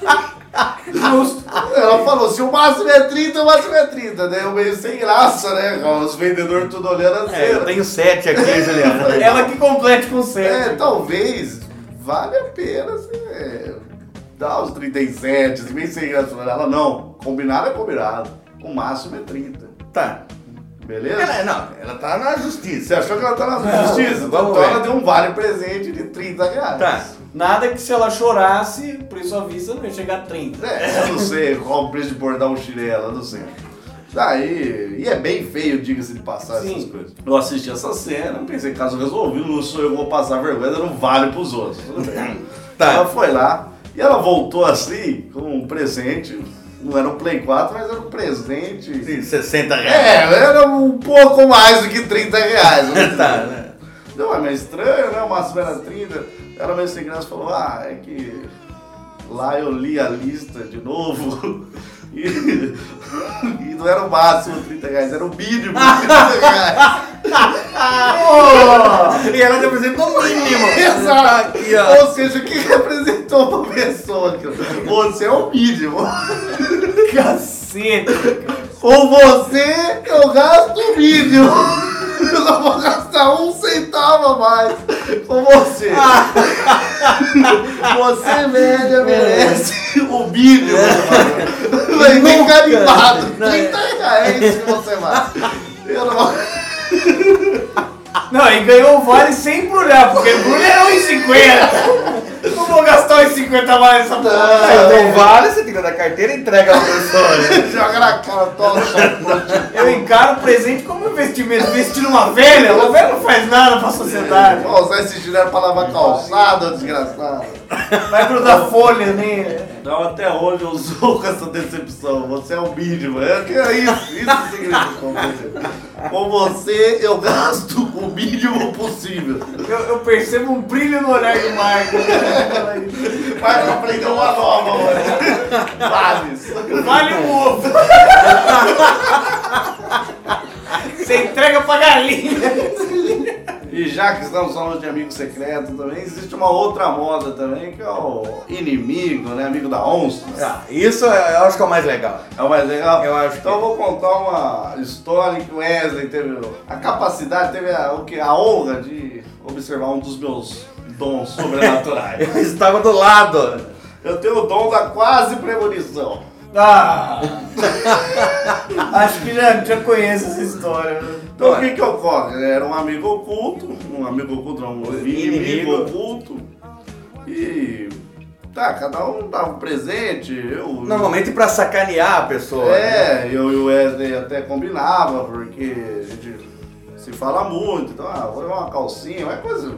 Justo. Ela falou, se o máximo é trinta, o máximo é trinta. Daí eu meio sem graça, né? Os vendedores tudo olhando assim. É, eu tenho sete aqui, Juliana. Ela que complete com É, sete. talvez vale a pena você dar os trinta e sete, assim, meio sem graça. Ela, não, combinado é combinado. O máximo é trinta. Tá. Beleza? Ela, não, ela tá na justiça. Você achou que ela tá na justiça? vamos Então ver. ela deu um vale presente de trinta reais. Tá. Nada que se ela chorasse, preço à vista, não ia chegar a trinta. É, eu não sei qual o preço de bordar um chinelo, eu não sei. Daí, e é bem feio, diga-se de passar Sim. essas coisas. Eu assisti essa cena, pensei, caso resolvido, não sou eu que vou passar vergonha, não vale pros outros. Tudo bem. Tá. Ela foi lá e ela voltou assim, com um presente. Não era um Play quatro, mas era um presente. De sessenta reais. É, era um pouco mais do que trinta reais. Né? Tá, né? Não, é meio estranho, né? O máximo era trinta. Ela meio sem graça falou, ah, é que lá eu li a lista de novo e, e não era o máximo trinta reais, era o mínimo trinta reais. E ela representa o mínimo. Exato. Aqui, ó. Ou seja, o que representou uma pessoa aqui? Você é o mínimo. Cacete. Com você, eu gasto o mínimo. Eu não vou gastar um centavo a mais com você. Você, média, merece o mínimo. Vai vir carimbado. trinta reais que você vai. Eu não vou... Não, e ganhou o vale sem embrulhar, porque embrulha era um e cinquenta. Não vou gastar um e cinquenta mais nessa porra. Então vale, você tira da carteira e entrega pra pessoa, né? Joga na cara, toma. Eu encaro o presente como investimento. Investir numa velha, uma velha não faz nada pra sociedade. Pô, usar esse chinelo pra lavar calçada, desgraçado. Vai grudar folha, né? Então até hoje eu sou com essa decepção. Você é o mínimo. É, que é isso. Isso significa com você. Com você eu gasto o mínimo possível. Eu, eu percebo um brilho no olhar do Marco. Mas aprendeu uma nova, mano. Vales. Vale um ovo. Você entrega pra galinha. E já que estamos falando de amigo secreto também, existe uma outra moda também, que é o inimigo, né? Amigo da onça. Ah, isso eu acho que é o mais legal. É o mais legal? Eu acho Então que- eu vou contar uma história que o Wesley teve a capacidade, teve a, o que, a honra de observar um dos meus dons sobrenaturais. Eu estava do lado. Eu tenho o dom da quase premonição. Ah, acho que já, já conheço essa história. Né? Então o que que ocorre? Era um amigo oculto, um amigo oculto, não, um inimigo, Inimigo. oculto. E tá, cada um dava um presente, eu... Normalmente pra sacanear a pessoa. né? É, eu e o Wesley até combinava, porque a gente se fala muito, então, ah, vou levar uma calcinha, uma coisa...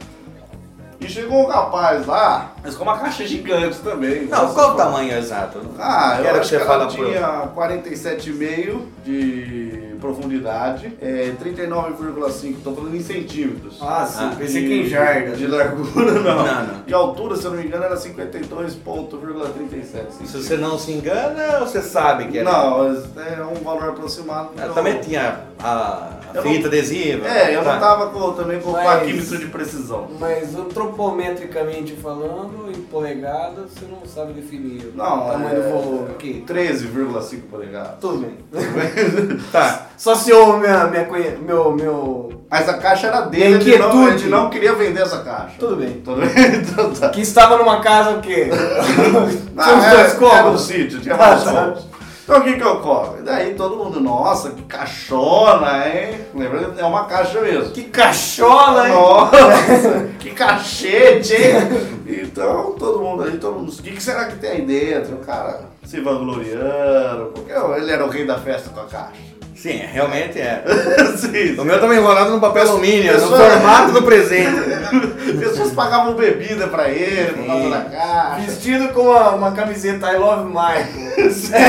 E chegou um rapaz lá, mas com uma caixa gigante também. Não, Nossa, qual o pô. tamanho exato? Ah, eu Quero acho que que você fala ela por- tinha quarenta e sete vírgula cinco de profundidade, é, trinta e nove vírgula cinco, tô falando em centímetros. Ah, sim, Ah, pensei de- que em jardas. De largura, não. Não, não. De altura, se eu não me engano, era cinquenta e dois vírgula trinta e sete. Se você não se engana, você sabe que era. Não, é um valor aproximado. Eu eu- também tinha a, a Eu fita não- adesiva. É, eu Tá. não tava com, também com Mas- paquímetro de precisão. Mas antropometricamente falando, em polegadas, você não sabe definir Não, o tamanho é... do volume. Que? treze vírgula cinco polegadas. Tudo bem. Tá. Só se eu, minha, minha, conhe- meu, meu... Mas a caixa era dele, ele não, Inquietude. ele não queria vender essa caixa. Tudo bem. Tudo bem? Então tá. Que estava numa casa o quê? Ah, Tinha uns era- dois Era um cômodos? sítio, tinha vários Ah, tá. cômodos. Então o que que ocorre? Daí todo mundo, nossa, que caixona, hein? Lembra? É uma caixa mesmo. Que cachola, hein? Nossa, que cachete, hein? Então, todo mundo aí, todo mundo, o que, que será que tem aí dentro? O cara se vangloriando, porque ele era o rei da festa com a caixa. Sim, realmente é. Sim, O meu também enrolado no papel alumínio, no Pessoa- formato do presente. pessoas pagavam bebida pra ele por causa da caixa. Vestido com uma, uma camiseta I Love Michael.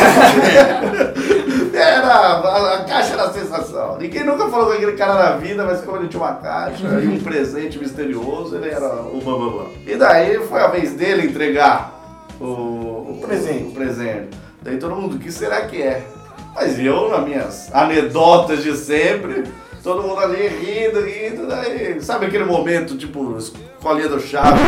Era, a, a caixa era a sensação. Ninguém nunca falou com aquele cara na vida, mas como ele tinha uma caixa e um presente misterioso, ele era o bambambam. E daí foi a vez dele entregar o, o presente. O presente. Daí todo mundo, o que será que é? Mas eu, nas minhas anedotas de sempre, todo mundo ali rindo, rindo, daí. Sabe aquele momento, tipo, escolinha do chave?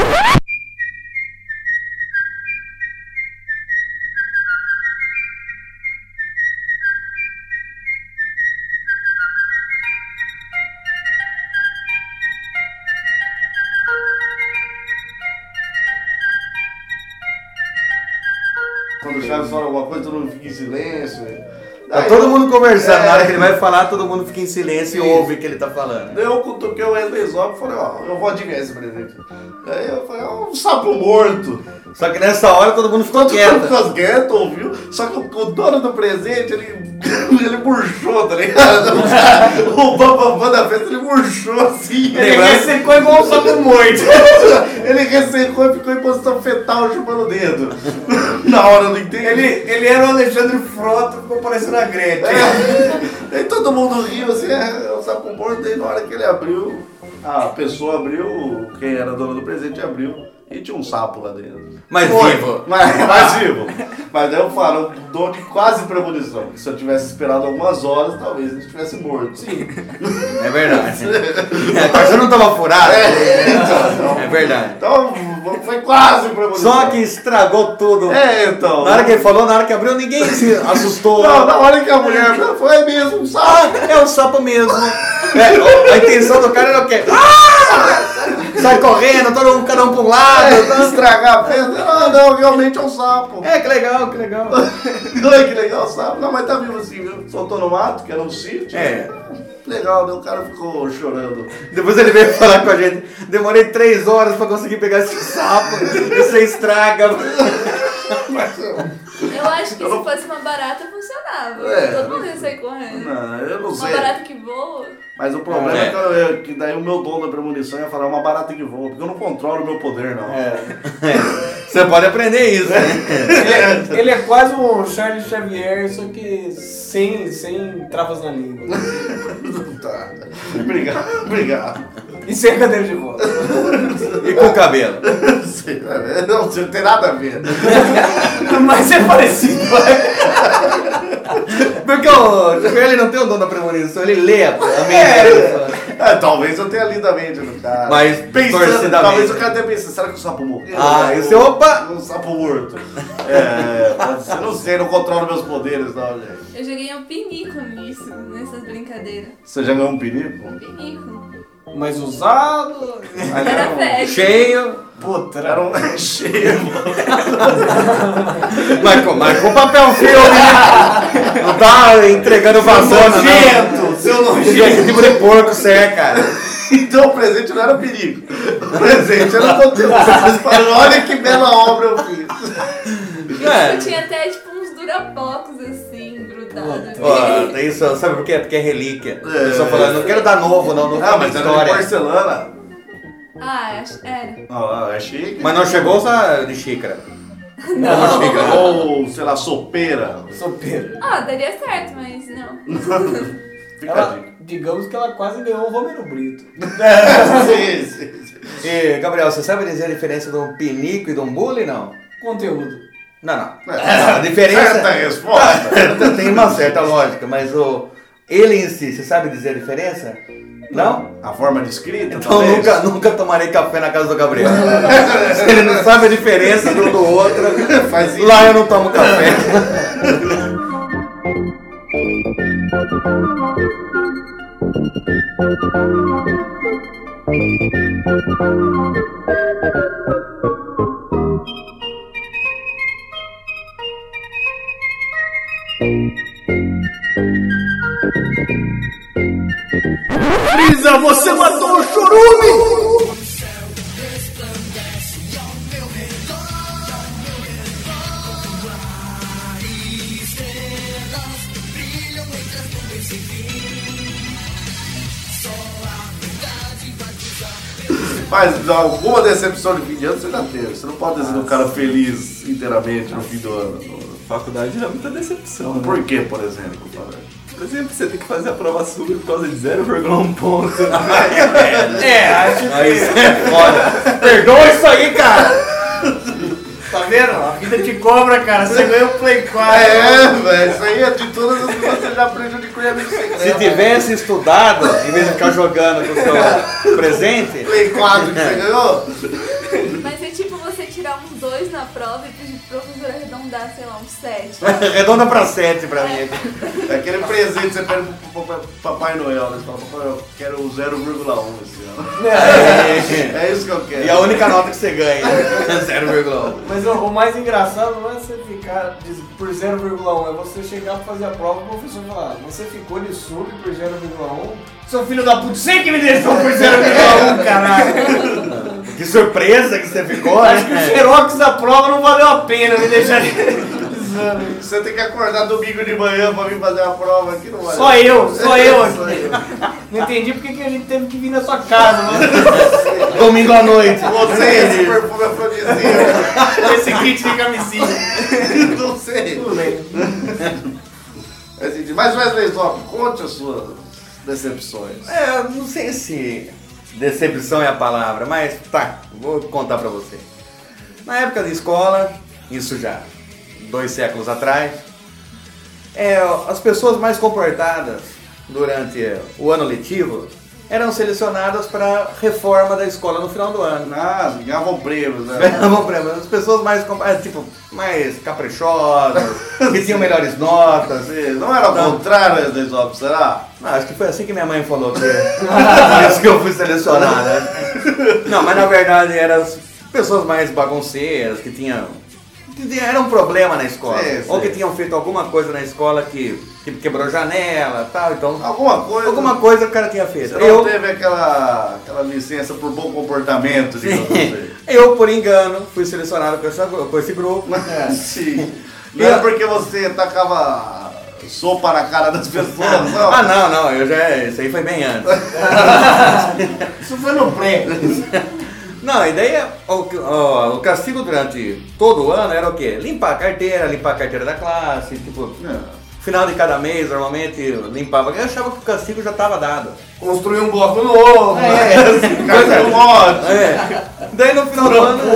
Quando o Chaves fala alguma coisa, todo mundo fica em silêncio. Tá Daí todo eu- mundo conversando, É. na hora que ele vai falar, todo mundo fica em silêncio e Sim. ouve o que ele tá falando. Daí eu cutuquei o Wesley Zop e falei, ó, eu vou adivinhar esse presente. Daí eu falei, ó, um sapo morto. Só que nessa hora todo mundo ficou Todo mundo quieto. ficou quieto, ouviu? Só que o, o dono do presente, ele, ele murchou, tá ligado? O bambambam da festa, ele murchou assim. Ele Lembrando- ressecou igual um sapo morto. Ele ressecou e ficou em posição fetal chupando o dedo. Na hora do entendi. Ele, ele era o Alexandre Frota, ficou parecendo a Gretchen. Daí todo mundo riu assim, é, o sapo morto, daí na hora que ele abriu, a pessoa abriu, quem era dona do presente abriu, e tinha um sapo lá dentro. Mas Foi. vivo. Mas, mas vivo. Mas daí eu falo, eu dou de quase premonição, porque se eu tivesse esperado algumas horas, talvez ele estivesse morto. Sim. É verdade. É, a caixa não tava furada. É verdade. Então foi quase premonição. Só que estragou tudo. É, então. Na hora que ele falou, na hora que abriu, ninguém se assustou. Não, na hora que a mulher falou, foi mesmo um sapo. Ah, é o sapo mesmo. É, a intenção do cara era o quê? Ah! Sai correndo, todo mundo, cada um pra um lado. É, estragar a festa. Não, não, realmente é um sapo. É, que legal, que legal. Olha que legal o sapo. Não, mas tá vivo assim, viu? Soltou no mato, que era um sítio. É. Legal, daí o cara ficou chorando. Depois ele veio falar com a gente. Demorei três horas pra conseguir pegar esse sapo. Você estraga. Mas, Eu acho que se fosse uma barata funcionava. brincava. É, Todo mundo ia sair correndo. Não, eu não Uma sei. barata que voa. Mas o problema É. é, que, eu- é que daí o meu dom da premonição ia falar uma barata que voa, porque eu não controlo o meu poder, não. É. Você pode aprender isso, né? Ele, é, ele é quase um Charles Xavier, só que sem, sem travas na língua. Tá. Obrigado, obrigado. E sem cadeira de roda. E com o cabelo. Não, não tem nada a ver. Mas é parecido. Porque o Xavier, ele não tem o dom da premonição, ele lê a mente É. da pessoa. É, talvez eu tenha lido a mente do cara. Mas pensando, torcidamente. talvez o cara tenha pensado, será que o sapo morreu? Ah, É, isso é opa! Um sapo morto. É, pode ser, não sei, não controlo meus poderes, não, gente. Eu joguei um pinico nisso, nessas brincadeiras. Você já ganhou um perigo? Um pinico. Mas usado. Era velho. Cheio. Puta, Era um cheio. Mas com, mas com papel filme, né? Não tá entregando vassoura, não. nojento, seu nojento. Tipo de porco, você é, cara. Então o presente não era perigo. O presente era o conteúdo. Vocês falaram, olha que bela obra eu fiz. É. Eu tinha até tipo uns durapocos assim, grudados. Ó, tem isso, sabe por quê? Porque é relíquia. É. Eu só falando, não quero dar novo, não, não Ah, fala mas era de história. porcelana. Ah, acho- era. Ah, é chique. Mas não chegou só de xícara. Não. xícara. Ou, sei lá, sopeira. Sopeira. Ah, daria certo, mas não. Fica a Ela, dica. digamos que ela quase ganhou o Romero Brito. Sim, sim, sim. E, Gabriel, você sabe dizer a diferença de um pinico e de um bule, não? Conteúdo. Não, não. É, A diferença... certa resposta. Tem uma certa lógica, mas o... ele em si, você sabe dizer a diferença? Não? A forma de escrita, Então talvez? nunca, nunca tomarei café na casa do Gabriel. Se ele não sabe a diferença de um do outro, Faz isso. lá eu não tomo café. Brisa, você matou o chorume! Mas alguma decepção de fim de ano você já teve. Você não pode dizer um cara feliz inteiramente no fim do ano. Faculdade era muita decepção, né? Por que, por exemplo? Por exemplo, você tem que fazer a prova sub por causa de zero vírgula um ponto. É, acho que. Aí você é foda. Perdoa isso aí, cara. Tá vendo? A vida te cobra, cara. Você ganhou o Play quatro. É, velho, isso aí é de todas as coisas que você já prejudicou em amigo secreto. Se tivesse estudado, em vez de ficar jogando com o seu presente... Play quatro que você ganhou? Mas é tipo você tirar uns dois na prova e pedir pro professor arredondar, sei lá, uns sete. Redonda pra sete pra mim. É aquele presente que você pede pro, pro, pro Papai Noel. Né? Você fala, Papai Noel, eu quero o zero vírgula um esse ano. É. É isso que eu quero. E a única nota que você ganha é zero vírgula um. Mas o, o mais engraçado não é você ficar de- por zero vírgula um, é você chegar pra fazer a prova e o professor falar, você ficou de sub por zero vírgula um? Seu filho da puta, você que me deixou por zero vírgula um, caralho! Que surpresa que você ficou, Acho que o né? xerox da prova não valeu a pena me deixar de exame. Você tem que acordar domingo de manhã pra vir fazer a prova aqui, não vai. Só eu, só eu Só aqui. eu. Não entendi porque que a gente teve que vir na sua casa, né? Domingo à noite. Você, esse perfume afrodisíaco. Esse kit de camisinha. Não sei. Tudo bem. Mas Wesley Zop, conte as suas decepções. É, eu não sei se decepção é a palavra, mas tá, vou contar pra você. Na época da escola, isso já dois séculos atrás, é, as pessoas mais comportadas durante o ano letivo eram selecionadas para reforma da escola no final do ano. Ah, ganhavam prêmios, né? Ganhavam prêmio. As pessoas mais, com- é, tipo, mais caprichosas, que tinham melhores notas. Não era o Não. contrário, Wesley Zop, será? Não, acho que foi assim que minha mãe falou que por isso que eu fui selecionada. Não, mas na verdade eram as pessoas mais bagunceiras, que tinham. que tinham- era um problema na escola. Sim, Ou sim. que tinham feito alguma coisa na escola que, que quebrou janela e tal. Então, Alguma coisa. alguma coisa o cara tinha feito. Você não Eu, teve aquela, aquela licença por bom comportamento, digamos assim. eu, por engano, fui selecionado com, essa, com esse grupo. Sim. Não era porque você tacava sopa na cara das pessoas? Não. Ah, não, não, eu já, isso aí foi bem antes. Isso foi no pré. Não, a ideia, o, o, o castigo durante todo o ano era o quê? Limpar a carteira, limpar a carteira da classe, tipo, final de cada mês, normalmente, limpava. Eu achava que o castigo já estava dado. Construir um bloco novo. É, Coisa um monte. é. Daí no final do ano,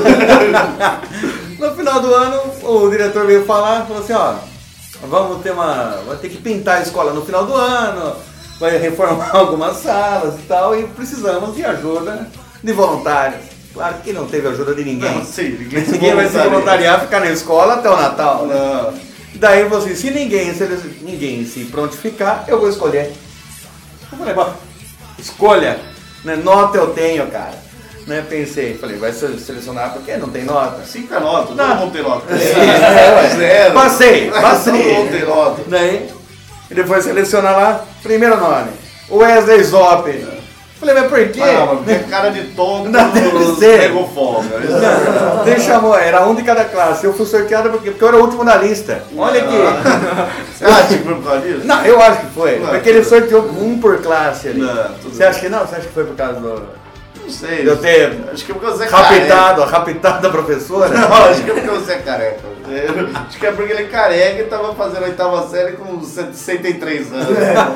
no final do ano, o diretor veio falar, falou assim, ó, vamos ter uma, vai ter que pintar a escola no final do ano, vai reformar algumas salas e tal, e precisamos de ajuda de voluntários. Claro que não teve ajuda de ninguém. Não, sim, ninguém se ninguém vai se voluntariar, ficar na escola até o Natal. Não. Daí eu falei assim, se ninguém se, eles, ninguém se prontificar, eu vou escolher. Eu falei, bom, escolha, né? Nota eu tenho, cara. Né? Pensei, falei, vai selecionar porque não tem nota. Cinco é nota, todo Não. mundo tem nota. É, é, Zero. Passei, passei. Todo mundo tem nota. Daí, ele foi selecionar lá, primeiro nome, Wesley Zop. Falei, mas por quê? Ah, mas porque cara de tonto Não, deve ser. pegou folga. Não, Ele chamou, era um de cada classe. Eu fui sorteado porque, porque eu era o último da lista. Olha aqui. Você acha que foi por causa disso? Não, eu acho que foi. Não, porque ele sorteou um por classe ali. Não, tudo Você acha que não? Você acha que foi por causa do. Não sei. De eu ter Acho que é porque você é careca. raptado, raptado a professora? Não, acho que é porque você é careca. Acho que é porque ele é careca e tava fazendo a oitava série com sessenta e três anos.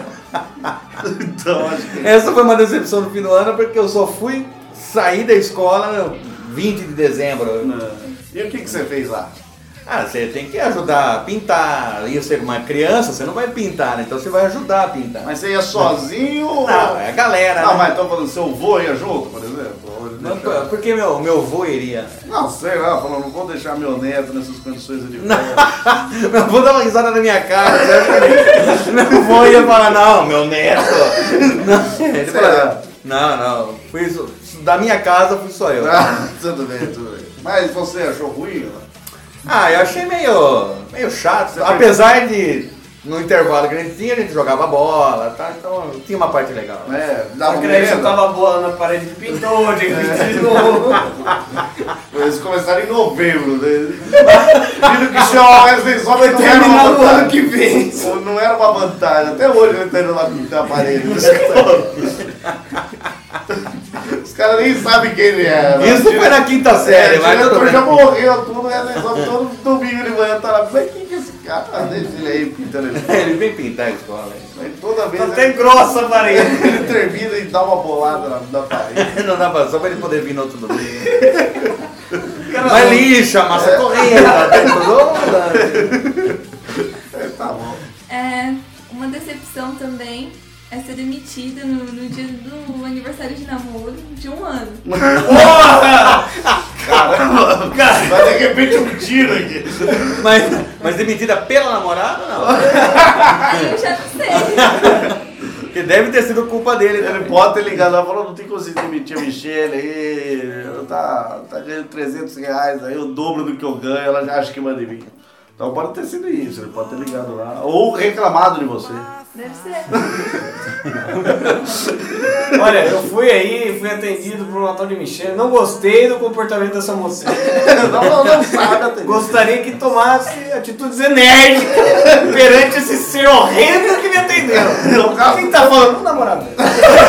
Então acho que. Essa foi uma decepção no fim do ano porque eu só fui sair da escola no vinte de dezembro. Não. E o que, que você fez lá? Ah, você tem que ajudar a pintar. E você, uma criança, você não vai pintar, né? Então você vai ajudar a pintar. Mas você ia sozinho? Não, é a galera, Não, né? mas tô falando, seu avô ia junto, por exemplo? Ou ele Não, deixava? porque meu, meu avô iria. Não, sei lá, falando, não vou deixar meu neto nessas condições de Meu avô dava risada na minha cara. Você acha que meu avô ia falar, não, meu neto. Não, ele falava, não, não. Fui, só- da minha casa fui só eu. Ah, tudo bem, tudo bem. Mas você achou ruim? Ah, eu achei meio, meio chato. Apesar de, no intervalo que a gente tinha, a gente jogava bola, tá? Então tinha uma parte legal. É, dava Só um que daí medo. você tava a bola na parede de pintor, tinha que pintar de novo. Eles começaram em novembro, né? Vindo que chama Wesley Zop, Vai não era uma terminar no ano vantagem. que vem. Não era uma vantagem. Até hoje ele tá indo lá pintar a parede da escola. Os caras nem sabem quem ele é. né? Isso foi na quinta É, série, o mas tudo diretor bem. já morreu, tudo, Wesley Zop, todo domingo de manhã tá lá. Mas quem que é esse cara? Ah, deixa ele aí pintando ele. Ele vem pintar a escola. Mas toda vez Tá até ele, grossa a parede. ele termina e dá uma bolada na, na parede. Não dá pra, só pra ele poder vir no outro domingo. Mas lixa, massa corrida, tem tudo. É, tá bom. É, uma decepção também é ser demitida no, no dia do aniversário de namoro de um ano. Caramba, cara, mas de repente um tiro aqui. Mas, mas demitida pela namorada, não. Aí eu já não sei. Porque deve ter sido culpa dele Ele também. pode ter ligado lá e falou, não tem conseguido demitir a Michelle aí, tá, tá ganhando trezentos reais aí, o dobro do que eu ganho, ela já acha que manda em mim. Então pode ter sido isso, ele pode ter ligado lá. Ou reclamado de você. Deve ser. Olha, eu fui aí, fui atendido por uma tal de Michelle, não gostei do comportamento dessa moça. Não, não, não sabe até. Gostaria que tomasse atitudes enérgicas perante esse ser horrendo que me atendeu. Eu gasto, Quem tá falando? O namorado dele.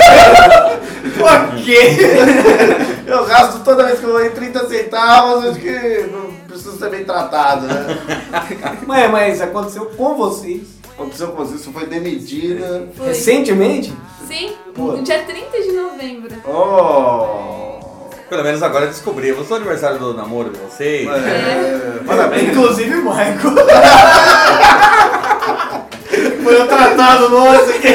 Por quê? eu gasto toda vez que eu vou em trinta centavos, acho que não preciso ser bem tratado, né? Mas, mas aconteceu com vocês Aconteceu com você, você foi demitida. Foi. recentemente? Sim, Pô. no dia trinta de novembro. Oh! Pelo menos agora descobrimos o aniversário do namoro de vocês. É, parabéns. Inclusive o Michael. Foi o tratado nosso aqui.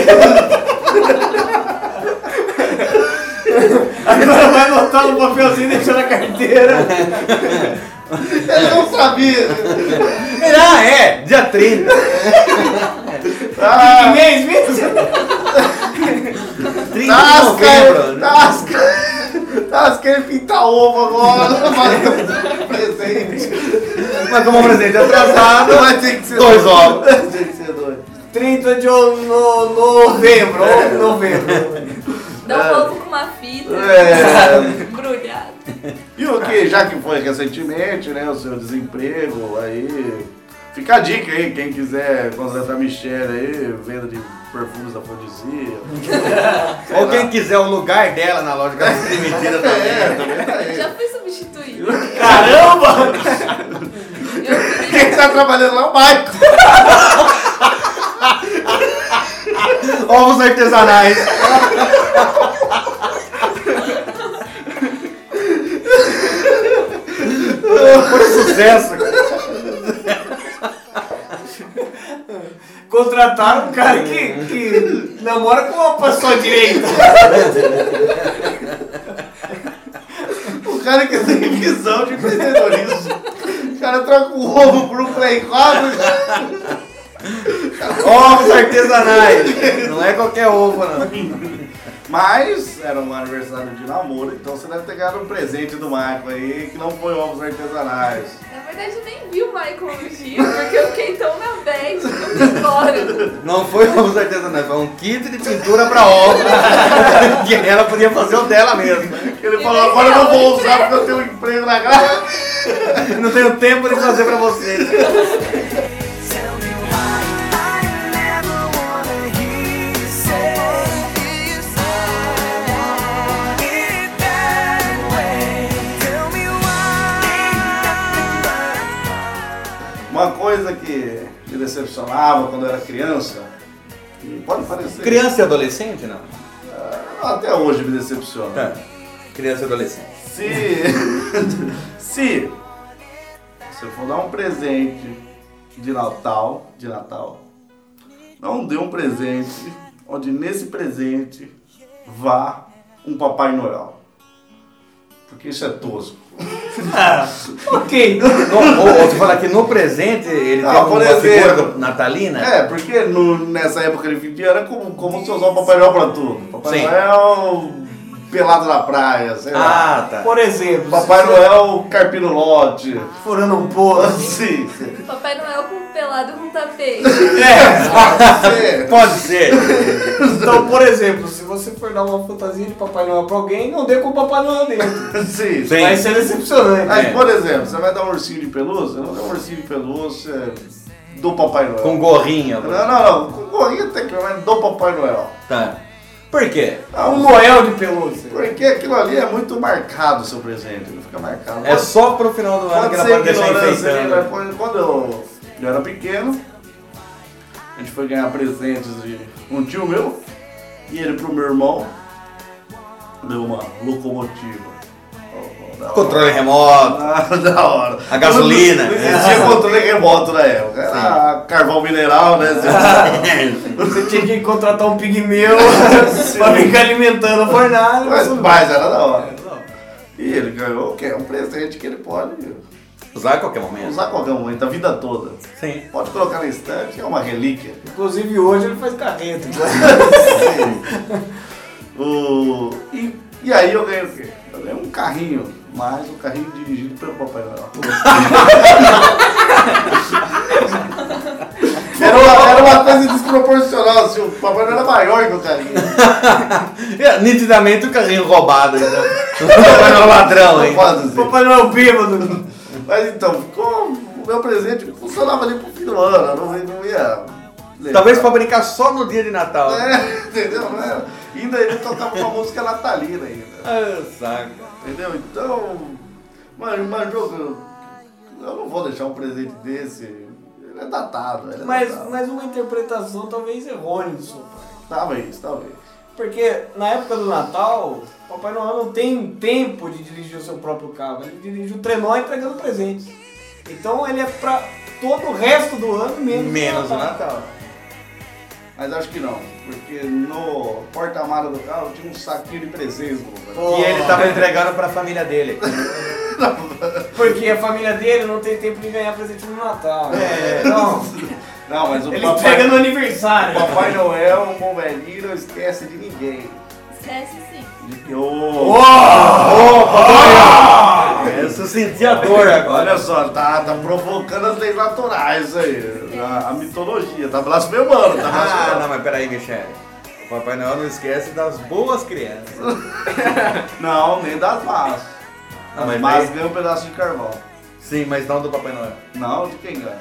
Agora vai anotar no papelzinho e deixar na carteira. Ele não sabia. Ah, é! Dia trinta. Que Ah, mês mesmo? trinta de Tasca, novembro. tasca, tasca, ele pinta ovo agora, mas presente. Mas como um presente atrasado, Vai ter que ser dois ovos. Tem que ser dois. trinta de no, novembro. É. ou novembro. Dá um É. ovo com uma fita. É. Embrulhado. E o que, já que foi recentemente, né, o seu desemprego, aí, Fica a dica aí, quem quiser contratar a Michelle aí, venda de perfumes da Fondizia. Ou quem quiser o lugar dela na loja que ela se demitida também. É, também tá aí. Já fui substituído. Caramba! Eu Quem tá trabalhando lá é o Maico. Ovos artesanais. Foi sucesso. Contrataram um cara que, que namora com uma pessoa direita. O cara que tem visão de empreendedorismo. O cara troca o ovo por um Play quatro. Ovos artesanais. Não é qualquer ovo, não. Mas era um aniversário de namoro, então você deve ter ganhado um presente do Michael aí, que não foi ovos artesanais. Na verdade, eu nem vi o Michael no dia, porque eu fiquei tão na bad que eu fui embora. Não foi ovos artesanais, foi um kit de pintura pra ovos. Que ela podia fazer o dela mesmo. Ele falou, agora eu não vou usar porque eu tenho um emprego na graça. Não tenho tempo de fazer pra vocês. Uma coisa que me decepcionava quando eu era criança, e pode parecer... Criança e adolescente, não? Até hoje me decepciona. Tá. Criança e adolescente. Se... se você for dar um presente de Natal, de Natal, não dê um presente onde nesse presente vá um Papai Noel. Porque isso é tosco. Ok. No, ou, ou você fala que no presente ele Não, tem por uma figura exemplo. do- natalina? É, porque no- nessa época de fim de ano era como, como se usar o Papai Noel pra tudo. Papai Sim. Noel pelado na praia, sei lá. Ah, tá. Por exemplo, Papai se você Noel carpino lote. furando um poço. Sim, sim. Papai Noel com pelado com tapete. Você- Pode ser. Então, por exemplo, se você for dar uma fantasia de Papai Noel pra alguém, não dê com o Papai Noel dentro. Sim. Sim. Vai ser decepcionante. Aí, É. por exemplo, você vai dar um ursinho de pelúcia, não dá um ursinho de pelúcia do Papai Noel. Com gorrinho. Não, não, não. Com gorrinho tem que mas do Papai Noel. Tá. Por quê? Um Noel de pelúcia. Porque aquilo ali é muito marcado, o seu presente. Ele fica marcado. É só pro final do ano Pode que ela ser pode deixar ignorância, né? enfeitando. Mas Quando eu, eu era pequeno, a gente foi ganhar presentes de um tio meu e ele pro meu irmão deu uma locomotiva. Oh, da hora. Controle remoto. Ah, da hora. A gasolina. Não existia controle remoto na época. Era carvão mineral, né? Você tinha que contratar um pigmeu pra ficar alimentando a fornalha. Mas, mas era da hora. E ele ganhou o quê? Um presente que ele pode Usar a qualquer momento. usar a qualquer momento, a vida toda. Sim. Pode colocar na estante, é uma relíquia. Inclusive hoje ele faz carreta. O... E, e aí eu ganhei o quê? Eu ganhei um carrinho, mas um carrinho dirigido pelo Papai Noel. Era uma, era uma coisa desproporcional, assim, o Papai Noel era maior que o carrinho. É, nitidamente o carrinho roubado. Então. Papai Noel ladrão, Não hein? pode dizer. Papai Noel bêbado. Mas então, ficou, o meu presente funcionava ali pro fim do ano, eu não, não ia... levar. Talvez pra brincar só no dia de Natal. É, entendeu? Não era? Ainda ele tocava uma música natalina ainda. Ah, saco. Entendeu? Então, mas, mas jogo, eu não vou deixar um presente desse. Ele é datado. Ele é Mas, datado. mas uma interpretação talvez errônea do seu pai. Talvez, talvez. Porque na época do Natal, Papai Noel não tem tempo de dirigir o seu próprio carro. Ele dirige o trenó entregando presentes. Então ele é pra todo o resto do ano menos, Menos o o Natal. Natal. Mas acho que não, porque no porta-mala do carro tinha um saquinho de presentes. Pô. E ele tava entregando pra família dele. Porque a família dele não tem tempo de ganhar presente no Natal. É. Então, Não, mas o ele papai, entrega no aniversário. o Papai Noel, um bom velhinho, não esquece de ninguém. Esquece sim. De que, ô, Essa eu senti a dor agora. olha só, tá, tá provocando as leis naturais aí. A, a mitologia, tá blasfemando, tá Ah, blasfemando. não, mas peraí, Michele. O Papai Noel não esquece das boas crianças. Não, nem das más. Não, As mas más daí- ganham um pedaço de carvão. Sim, mas não do Papai Noel. Não, de quem ganha?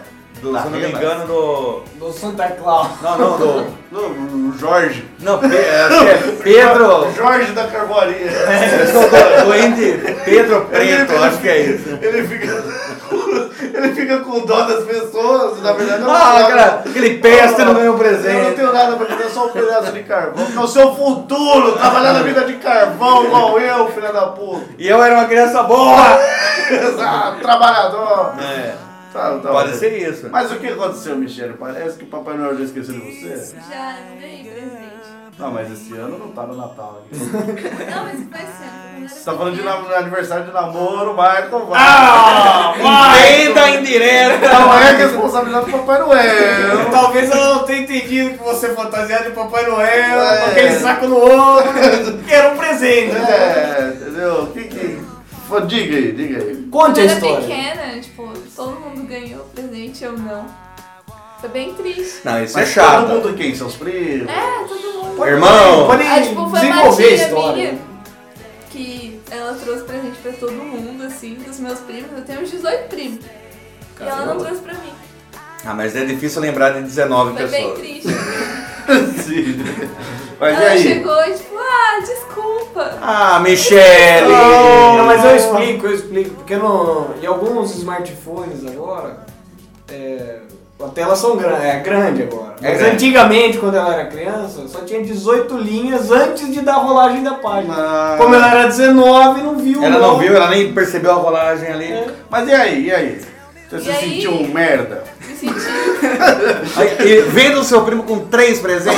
do, Tá se eu não me vendo? engano, do... Do Santa Claus. Não, não, do... Do Jorge. Não, Pe- é, acho que é Pedro... Jorge da Carboaria. do, do Indy Pedro Preto, acho que é isso. Ele fica, ele fica com dó das pessoas, na verdade não Ah, não- cara, aquele peste não ganhou Eu não presente. tenho nada pra dizer, só um pedaço de carvão. É o seu futuro, trabalhar na vida de carvão, igual eu, filha da puta. E eu era uma criança boa. Exato, trabalhador. É, Tá, tá, pode tá. ser isso. Mas o que aconteceu, Michele? Parece que o Papai Noel já esqueceu de você. Já não ganhei presente. Não, mas esse ano não tá no Natal aqui. Não, mas foi sempre. Você tá falando de nam- aniversário de namoro, Michael vai. Ah, Entenda indireta. Não é responsabilidade do Papai Noel. Talvez ela não tenha entendido que você é fantasiado de Papai Noel, É. com aquele saco no ombro, que era um presente. né? É, entendeu? Que que... Pô, diga aí, diga aí. Conte Quando a eu era história. pequena, tipo, todo mundo ganhou presente, eu não. Foi bem triste. Não, isso é Mas chato. todo mundo quem? Seus primos? É, todo mundo. Irmão. Pode Aí, tipo, foi uma desenvolver a tia história. minha que ela trouxe presente pra todo mundo, assim, dos meus primos. Eu tenho uns dezoito primos. E ela não trouxe pra mim. Ah, mas é difícil lembrar de dezenove Foi bem pessoas. triste. Sim. Mas e Ela aí? chegou e tipo, ah, desculpa. Ah, Michele! Não, mas eu explico, eu explico, porque no, em alguns smartphones agora, é, a tela são gran, é grande agora. É Mas grande. antigamente, quando ela era criança, só tinha dezoito linhas antes de dar a rolagem da página. Ah. Como ela era dezenove, não viu. Ela não viu, ela nem percebeu a rolagem ali. É. Mas e aí, e aí? Você E se aí? sentiu um merda? Me senti. Aí, e vendo o seu primo com três presentes.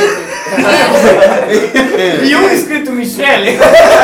E um escrito Michele.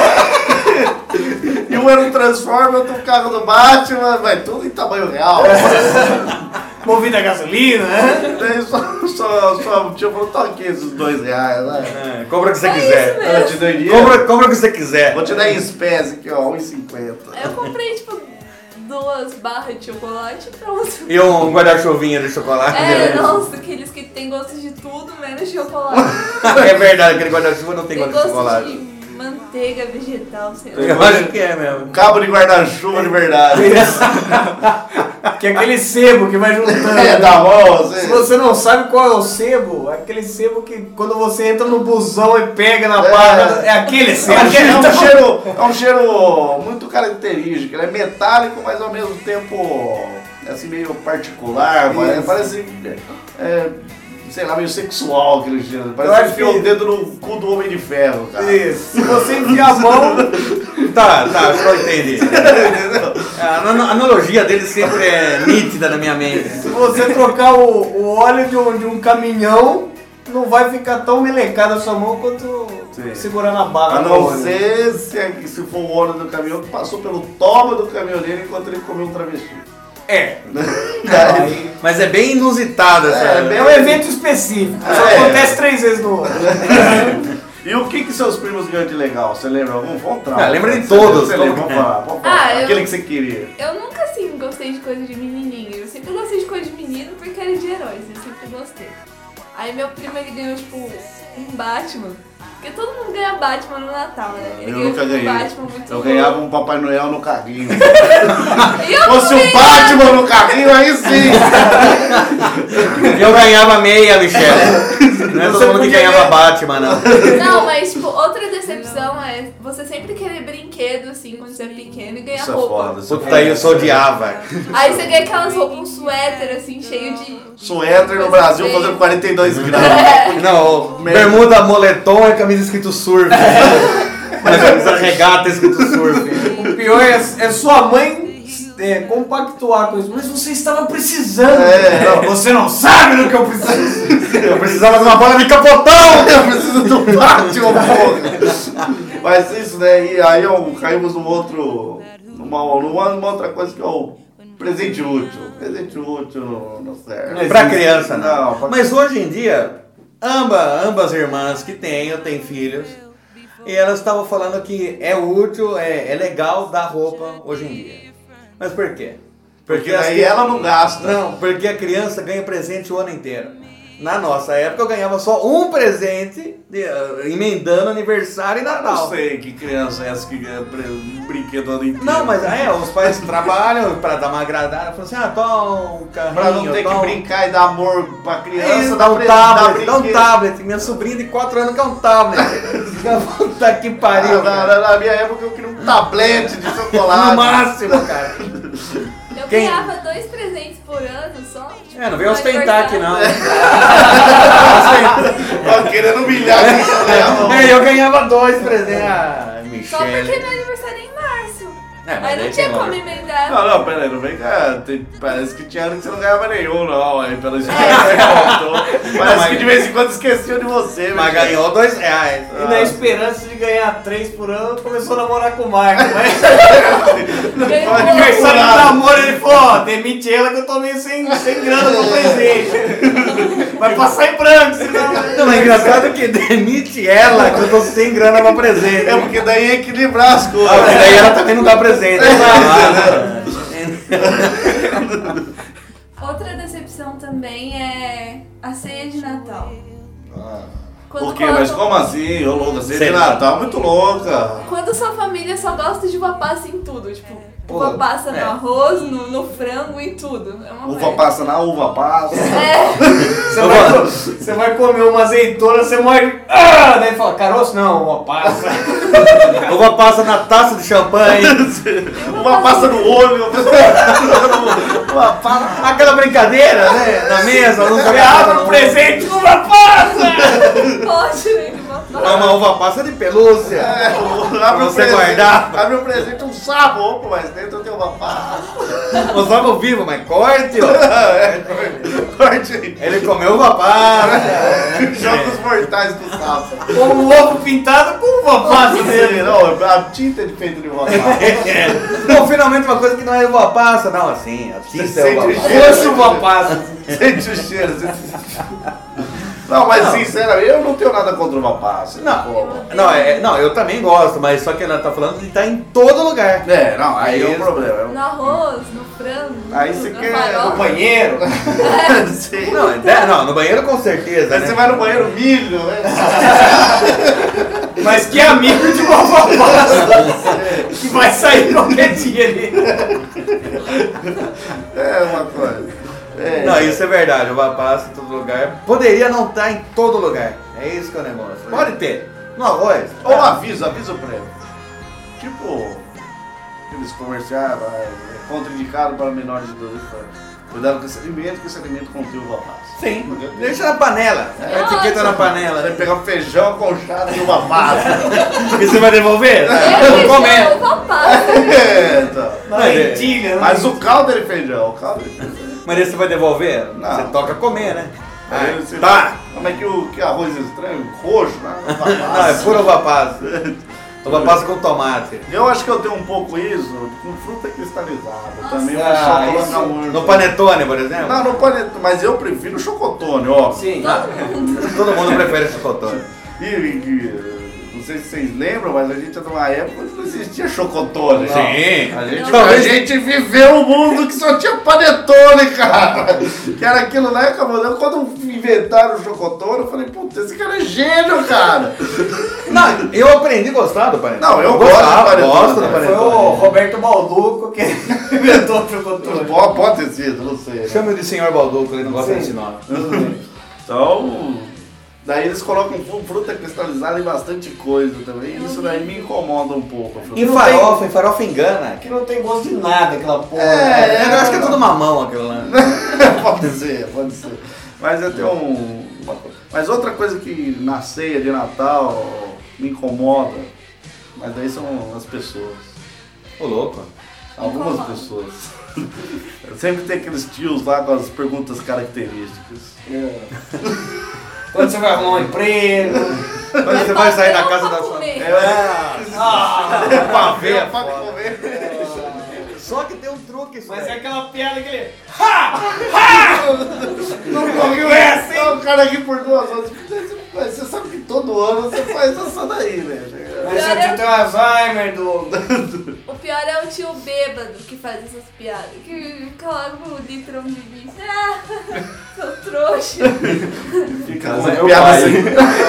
E um era um Transformer, outro um carro do Batman, vai tudo em tamanho real. Movido a gasolina, né? Daí só, só, só o tio falou, tá aqui esses dois reais, né? É, compra o que você Foi quiser. isso mesmo. Eu te dei dinheiro. Compra, compra o que você quiser. Vou te dar em espécie aqui, ó, um real e cinquenta. Aí eu comprei, tipo, duas barras de chocolate e pronto. E um guarda-chuvinha de chocolate. É, nossa, aqueles que tem gosto de tudo, menos chocolate. É verdade, aquele guarda-chuva não tem Tem gosto de gosto chocolate. de manteiga vegetal, sei lá. Eu acho que é mesmo. Cabo de guarda-chuva de verdade. Que é aquele sebo que vai juntando. É, da mão, Se assim. você não sabe qual é o sebo, é aquele sebo que quando você entra no busão e pega na É. barra, é aquele sebo. É um, cheiro, é, um Então, cheiro, é um cheiro muito característico, ele é metálico, mas ao mesmo tempo assim, meio particular, mas Isso. parece, é, sei lá, meio sexual aquele cheiro. Eu Parece acho que enfiou que- o dedo no cu do Homem de Ferro, cara. Isso. Se você enfiar a mão, Tá, tá, acho que eu entendi. A ana- analogia dele sempre é nítida na minha mente. se você trocar o, o óleo de um, de um caminhão, não vai ficar tão melecada a sua mão quanto Sim. segurar na barra. A do não óleo. ser se, é- se for o óleo do caminhão que passou pelo toba do caminhoneiro enquanto ele comeu um travesti. É. Aí, Mas é bem inusitado essa. É, bem- É um evento específico. Só É. acontece três vezes no ano. e o que que seus primos ganham de legal? Você lembra algum? Vamos travar. Ah, lembra de Você- todos. Você lembra? Vamos falar, vamos falar. Ah, eu- Aquele que você queria. Eu nunca, assim, gostei de coisa de menininho. Eu sempre gostei de coisa de menino porque era de heróis. Eu sempre gostei. Aí meu primo, ele ganhou, tipo, um Batman. Porque todo mundo ganha Batman no Natal, né? Ele Eu ganhou, nunca tipo, ganhei. um Batman muito Eu louco. ganhava um Papai Noel no carrinho. E eu Fosse também. o Batman no carrinho, aí sim. Eu ganhava meia, Michele. Não é todo Você mundo que podia ganhava ver- Batman, não. Não, mas, tipo, outra decepção é você sempre querer brinquedo, assim, quando você é pequeno e ganhar Isso é roupa. foda. Isso é Puta, aí eu só odiava. Aí você ganha aquelas roupas, um suéter, assim, cheio de... Suéter no Brasil fazendo quarenta e dois graus. Não, bermuda moletom e camisa escrito surf. Mas camisa regata escrito surf. O pior é, é sua mãe é, compactuar com isso. Mas você estava precisando. É. Não, você não sabe do que eu preciso. Eu precisava de uma bola de capotão! Eu preciso do Batman, porra. Mas isso, né? E aí ó, caímos num outro. Numa, numa, numa outra coisa que é o presente útil. Presente útil não, não serve. Pra criança, não. Não, pra- Mas hoje em dia, amba, ambas irmãs que tenho, têm filhos, e elas estavam falando que é útil, é, é legal dar roupa hoje em dia. Mas por quê? Porque as daí cri- ela não gasta. Não, porque a criança ganha presente o ano inteiro. Na nossa época eu ganhava só um presente, de, uh, emendando aniversário e Não Natal. sei que criança é essa que ganha pre- um brinquedo ano inteiro. Não, mas é, os pais trabalham pra dar uma agradada, falam assim, ah, toma um carrinho, Pra não ter que toma- brincar e dar amor pra É criança, isso, dá dá um pre- tablet, dá um brinquedo. tablet. Minha sobrinha de quatro anos quer um tablet. Puta que pariu, Ah, na, cara. na- na minha época eu queria um tablete de chocolate. No máximo, cara. Eu Quem? ganhava dois presentes por ano só. Tipo, É, não veio no ostentar aqui não. Tô querendo humilhar quem eu ganhava. É, eu ganhava dois presentes. Ah, Só porque Michele. meu aniversário é em março. É, mas Aí daí não tinha tem como logo. emendar. Não, não, pera aí, não vem cá. Tem- Parece que tinha ano que você não ganhava nenhum, não. Aí pela história que você contou. Parece mas- que de vez em quando esqueceu de você, Mas velho. ganhou dois reais. E na esperança de ganhar três por ano, começou a namorar com o Marco. Mas Ganhou no um aniversário de Namorado. namoro ele falou, ó, demite ela que eu tô meio sem, sem grana pro presente. Vai passar em branco, senão... Não, mas é engraçado que demite ela que eu tô sem grana pra presente. É porque daí ia equilibrar as coisas. Ah, porque daí ela também não dá presente. Outra decepção também é a ceia de Natal. Quando Por quê? Mas colocam- como assim? Ô louca, você é de Sei Natal, muito louca. Quando sua família só gosta de uva passa em tudo, tipo, Pô, uva passa é. no arroz, no, no frango, em tudo. É uma Uva merda. passa na uva passa. É, Você vai, você vai comer uma azeitona, você morde... Ah! Daí fala, caroço não, uma passa. Uva passa na taça de champanhe. Uva passa no olho. Uva passa. Aquela brincadeira, né? Na mesa, nunca Você abre o presente com uma passa! pode, né? que uva É passa. uma uva passa de pelúcia. É, Pra abre o você presente, guardar. Abre o presente um sapo, opa, mas dentro tem uva passa. Os ovos vivos, mas corte, ó. É, corte aí. Ele comeu uva passa. Jogos mortais do sapo. Ou um ovo pintado com uva passa dele. Não, a tinta é feita de uva passa. Não, finalmente uma coisa que não é uva passa. Não, assim, a tinta é uva Sente o passa. cheiro. Roxo uva passa. Sente o cheiro. sente- Não, mas sinceramente, eu não tenho nada contra uva passa. Não, Pô. não, é, não, eu também gosto, mas só que ela tá falando de estar em todo lugar. É, não, aí é Isso. o problema. No arroz, no frango, Aí no- você na quer- farofa. No banheiro. Sim. Não, é, não, no banheiro com certeza, Aí né? você vai no banheiro milho, né? Mas que amigo de uma uva passa. Que vai sair qualquer dia ali. É uma coisa. É. Não, isso é verdade, uva passa em todo lugar. Poderia não estar em todo lugar. É isso que é o negócio. Pode ter. No arroz. Ou aviso, aviso prévio. Tipo, aqueles comerciais, vai, é contraindicado para menores de doze anos. Cuidado com esse alimento, que esse alimento contém uva passa. Sim. Deixa na panela. É A etiqueta na panela. Você Né? pegar feijão com chá de uva passa. E você vai devolver? É, Vou feijão, comer. uva passa. É, então. Na Mas é- lentilha, né? Mas o caldo é de feijão, o caldo é de feijão. Mas aí você vai devolver? Não. Você toca comer, né? Aí Ah, você tá. Como é que o que arroz estranho? Roxo, né? Uva Não, é passa. pura uva passa. Uva passa com tomate. Eu acho que eu tenho um pouco isso com fruta cristalizada. Também o Ah, pessoal isso- coloca muito. No panetone, por exemplo? Não, no panetone, mas eu prefiro chocotone, ó. Sim. Todo mundo prefere chocotone. E, e- não sei se vocês lembram, mas a gente é de uma época onde não existia chocotone. Sim. A gente, Não. a gente viveu um mundo que só tinha panetone, cara. Que era aquilo lá e acabou. Quando inventaram o chocotone, eu falei, puta, esse cara é gênio, cara. Não, eu aprendi a gostar do panetone. Não, eu gosto do Gostava, panetone, gosto do né? Foi panetone. o Roberto Balduco que inventou o chocotone. Pode, pode ter sido, não sei. né? Chama de senhor Balduco, ele não gosta Sim. desse nome. Então, daí eles colocam fru- fruta cristalizada em bastante coisa também. E isso daí me incomoda um pouco. a fruta. E farofa, e farofa engana. Que não tem gosto de nada aquela porra. É, Eu acho que é tudo mamão aquilo lá. Pode ser, pode ser. Mas eu tenho um. uma co- Mas outra coisa que na ceia de Natal me incomoda, mas daí são as pessoas. Ô louco. Algumas Incomoda. pessoas. Sempre tem aqueles tios lá com as perguntas características. É. Quando você vai arrumar um emprego. Quando você vai sair da casa da Pra sua... comer. Ah, Pra ver a Pode foto. comer. Só que tem um truque, isso mas é daí. aquela piada que ele. Ha! Ha! Não ouviu essa, hein? Então, o cara aqui por duas horas. Mas você sabe que todo ano você faz essa daí, né? Mas seu tio tem um Alzheimer do... O pior é o tio bêbado que faz essas piadas. Que coloca o litrão de vinho. Ah, seu trouxa. Fica Casa com é meu piada pai. assim.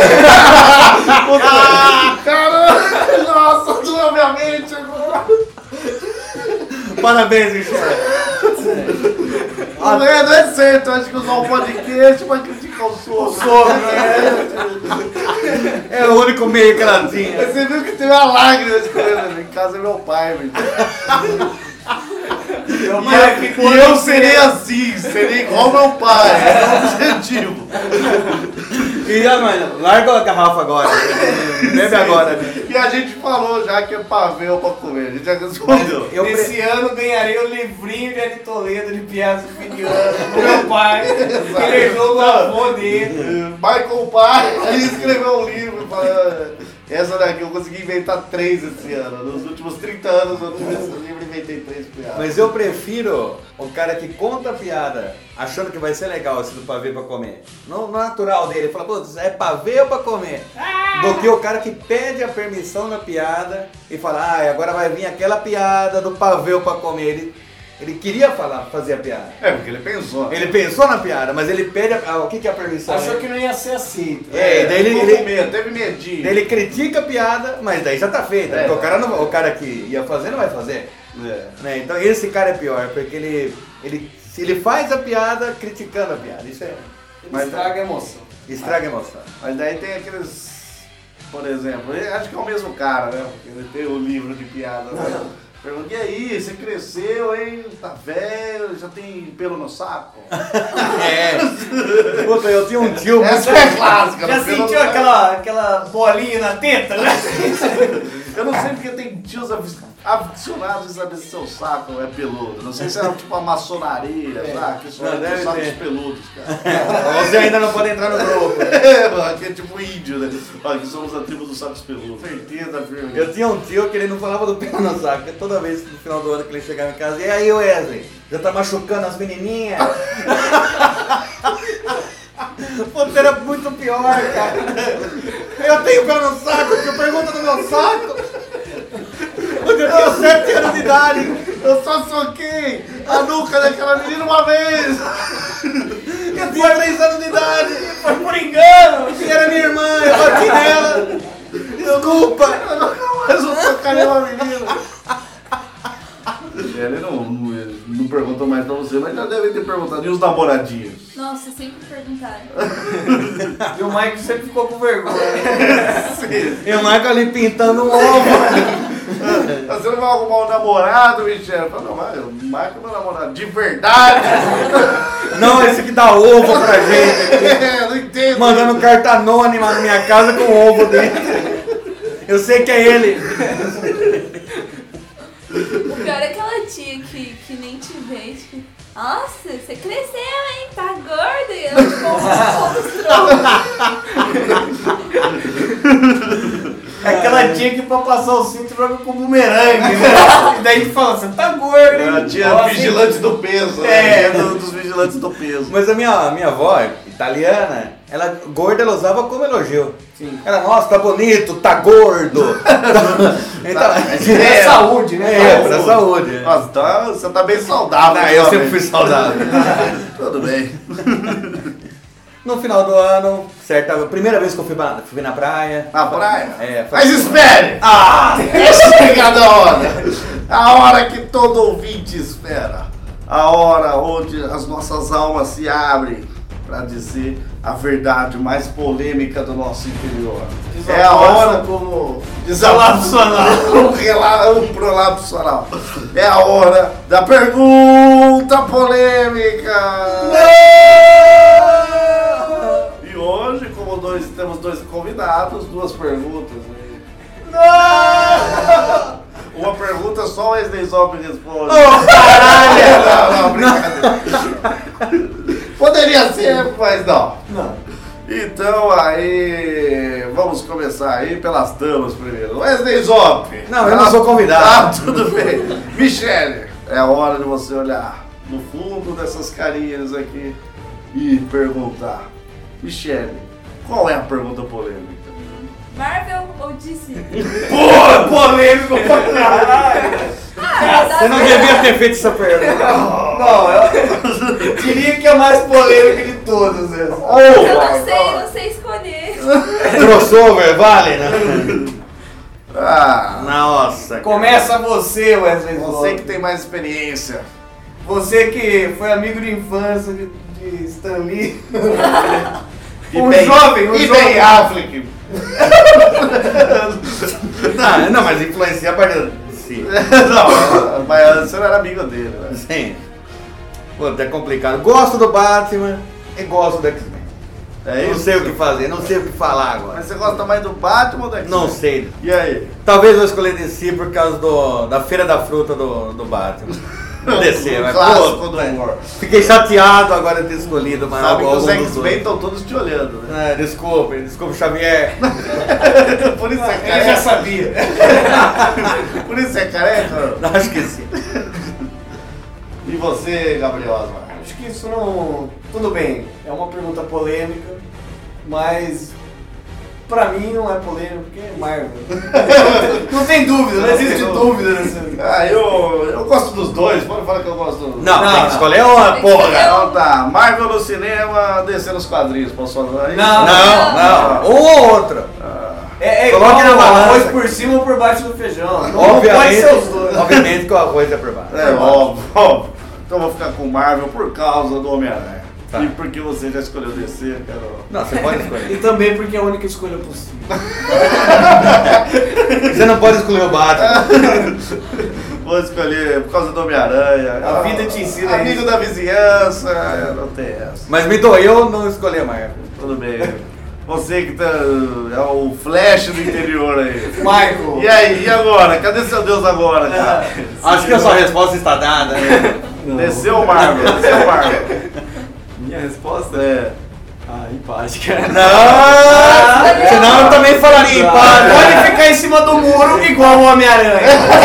Ah, caramba! Nossa, tudo na minha mente agora. Parabéns, Michel. Não é, não é certo, eu acho que usar um podcast pra criticar o sogro. O sogro, né? É o único meio que ela tinha. Você viu que teve uma lágrima escorrendo em casa é meu pai, velho. Meu E, pai eu- ficou e eu no serei assim, serei igual meu pai, é o objetivo. E já, mano, larga a garrafa agora. Bebe agora. Né? E a gente falou já que é pra ver ou pra comer, a gente já respondeu. Eu pre- Esse ano ganharei o livrinho de Ari Toledo de piadas de fim de ano do meu pai. Que ele herdou do avô dele. Michael Pai, aí escreveu um livro falando. Essa daqui eu consegui inventar três esse ano. Nos últimos trinta anos eu tive esse livro e inventei três piadas. Mas eu prefiro o cara que conta a piada achando que vai ser legal esse do pavê pra comer. No, no natural dele, ele fala, putz, é pavê ou pra comer? Do que o cara que pede a permissão na piada e fala, ah, agora vai vir aquela piada do pavê ou pra comer. Ele, ele queria falar, fazer a piada. É, porque ele pensou. Ele pensou na piada, mas ele pede a, ah, o que, que é a permissão? Achou que não ia ser aceito. É, daí ele, ficou ele, com medo, teve medinho. daí ele critica a piada, mas daí já tá feita. É. Porque o cara, não, o cara que ia fazer não vai fazer. É. Né? Então esse cara é pior, porque ele, ele, ele faz a piada criticando a piada. Isso é. Mas traga emoção. Estraga a emoção. Mas daí tem aqueles, por exemplo, eu acho que é o mesmo cara, né? Porque ele tem o livro de piadas. Né? Pergunta, e aí, você cresceu, hein? Tá velho, já tem pelo no saco? É. Puta, eu tinha um tio Essa muito. é clássica. Já no pelo sentiu no saco. aquela, aquela bolinha na teta, né? Eu não sei porque tem tios afic- aficionados em saber se seu saco é peludo. Não sei se é tipo a maçonaria, sabe? Que só Não, é deve dos sacos ter. peludos, cara. Você ainda não pode entrar no grupo. É, aqui é tipo índio, né? Ó, aqui somos a tribo dos sacos peludos. Certeza, firme. Eu tinha um tio que ele não falava do pelo no saco, porque toda vez no final do ano que ele chegava em casa, e aí Wesley, já tá machucando as menininhas? Puta, era muito pior, cara. Eu tenho pelo no saco, que pergunta do meu saco. Eu tenho sete anos de idade. Eu só soquei a nuca daquela menina uma vez. Eu tinha três anos de idade. Foi por engano. E era minha irmã, eu bati nela. Desculpa. Eu nunca mais vou socar nenhuma menina. Ele não, não, ele não perguntou mais pra você, mas já deve ter perguntado. E os namoradinhos? Nossa, sempre perguntaram. E o Mike sempre ficou com vergonha. E o Michael ali pintando um ovo. Você não vai arrumar um namorado, Michel? Eu falei, não, mas o Marco é meu namorado. De verdade? Não, esse que dá ovo pra gente. É, não entendo. Mandando carta anônima na minha casa com o ovo dentro. Eu sei que é ele. O pior é aquela tia que, que nem te vê, tipo, nossa, você cresceu, hein? Tá gorda. E ela, tipo, É aquela tia que pra passar o cinto joga com bumerangue, né? E daí tu fala, você tá gordo, hein? A tia Nossa, vigilante do peso. É. né? Do- dos vigilantes do peso. Mas a minha, a minha avó, italiana, ela gorda ela usava como elogio. Sim. Ela, nossa, tá bonito, tá gordo. Então, É saúde, né? É, pra saúde. Nossa, tá, você tá bem saudável. Ah, eu né, sempre fui saudável. Tudo bem. No final do ano, certa, primeira vez que eu fui, pra, fui na praia. Na praia? É, foi- Mas espere! Ah! É chegada a hora! A hora que todo ouvinte espera. A hora onde as nossas almas se abrem para dizer a verdade mais polêmica do nosso interior. É a hora como Prolapso anal. Um rela- um prolapso anal. É a hora da pergunta polêmica. E hoje, como dois, temos dois convidados, duas perguntas. Não! Uma pergunta só o Wesley Zop responde. Oh, caralho! Não, não, brincadeira. Poderia ser, mas não. Não. Então aí, vamos começar aí pelas damas primeiro. Wesley Zop. Não, eu não sou convidado. Ah, tudo bem. Michele, é a hora de você olhar no fundo dessas carinhas aqui e perguntar. Michele, qual é a pergunta polêmica? Marvel ou D C? Pô, polêmico pra caralho. Ah, Você não devia ter feito essa pergunta. Não, eu diria que é a mais polêmica de todas essas. Eu não sei, não sei escolher. Crossover, vale, né? Ah, Nossa. Começa você, Wesley. você que tem mais experiência. Você que foi amigo de infância de, de Stan Lee. E um Ben- jovem, um e jovem. Ben Affleck. Não, não, mas influencia a partir de si. Não, mas você não era amigo dele, né? Sim. Pô, é complicado. Gosto do Batman e gosto do X-Men. É Não isso? sei o que fazer, não sei o que falar agora. Mas você gosta mais do Batman ou do X-Men? Não sei. E aí? Talvez eu escolha D C por causa do, da Feira da Fruta do, do Batman. D C, O mas clássico pô, do humor. fiquei chateado agora de ter escolhido, mas Sabe que algum os dos X-Men dois. estão todos te olhando, né? É, desculpe, desculpe, Xavier. Por isso é Ele já careca. sabia. Por isso é careca. Acho que sim. E você, Gabriel Osmar? Acho que isso não. Tudo bem, é uma pergunta polêmica, mas pra mim não é polêmica, porque é Marvel. Não tem dúvida, não existe dúvida nessa. Ah, eu, eu gosto dos dois, pode falar que eu gosto dos Não, Não, tem não. que escolher uma, Tem que porra. escolher Então tá, Marvel no cinema, descer nos quadrinhos, posso falar isso? Não. Não, não. Um ou outro. É, é igual Coloque na balança. arroz por cima ou por baixo do feijão. Não, não pode Obviamente, ser os dois. obviamente que o arroz é por baixo. É óbvio, óbvio. Então eu vou ficar com Marvel por causa do Homem-Aranha. Tá. E porque você já escolheu descer, Carol. Não, você pode E escolher. também porque é a única escolha possível. Você não pode escolher o Batman. Vou escolher por causa do Homem-Aranha. A vida te ensina Amigo isso. da vizinhança, não tem essa. Mas me doeu não escolher a Marvel. Tudo bem. Você que tá, é o Flash do interior aí. Michael. E aí, e agora? Cadê seu Deus agora, cara? Acho que a sua resposta está dada. né? Desceu o Marvel, desceu o Marvel. Minha resposta? É. Ah, empate, cara. Não! Senão eu também falaria empate. Pode ficar em cima do muro igual o Homem-Aranha.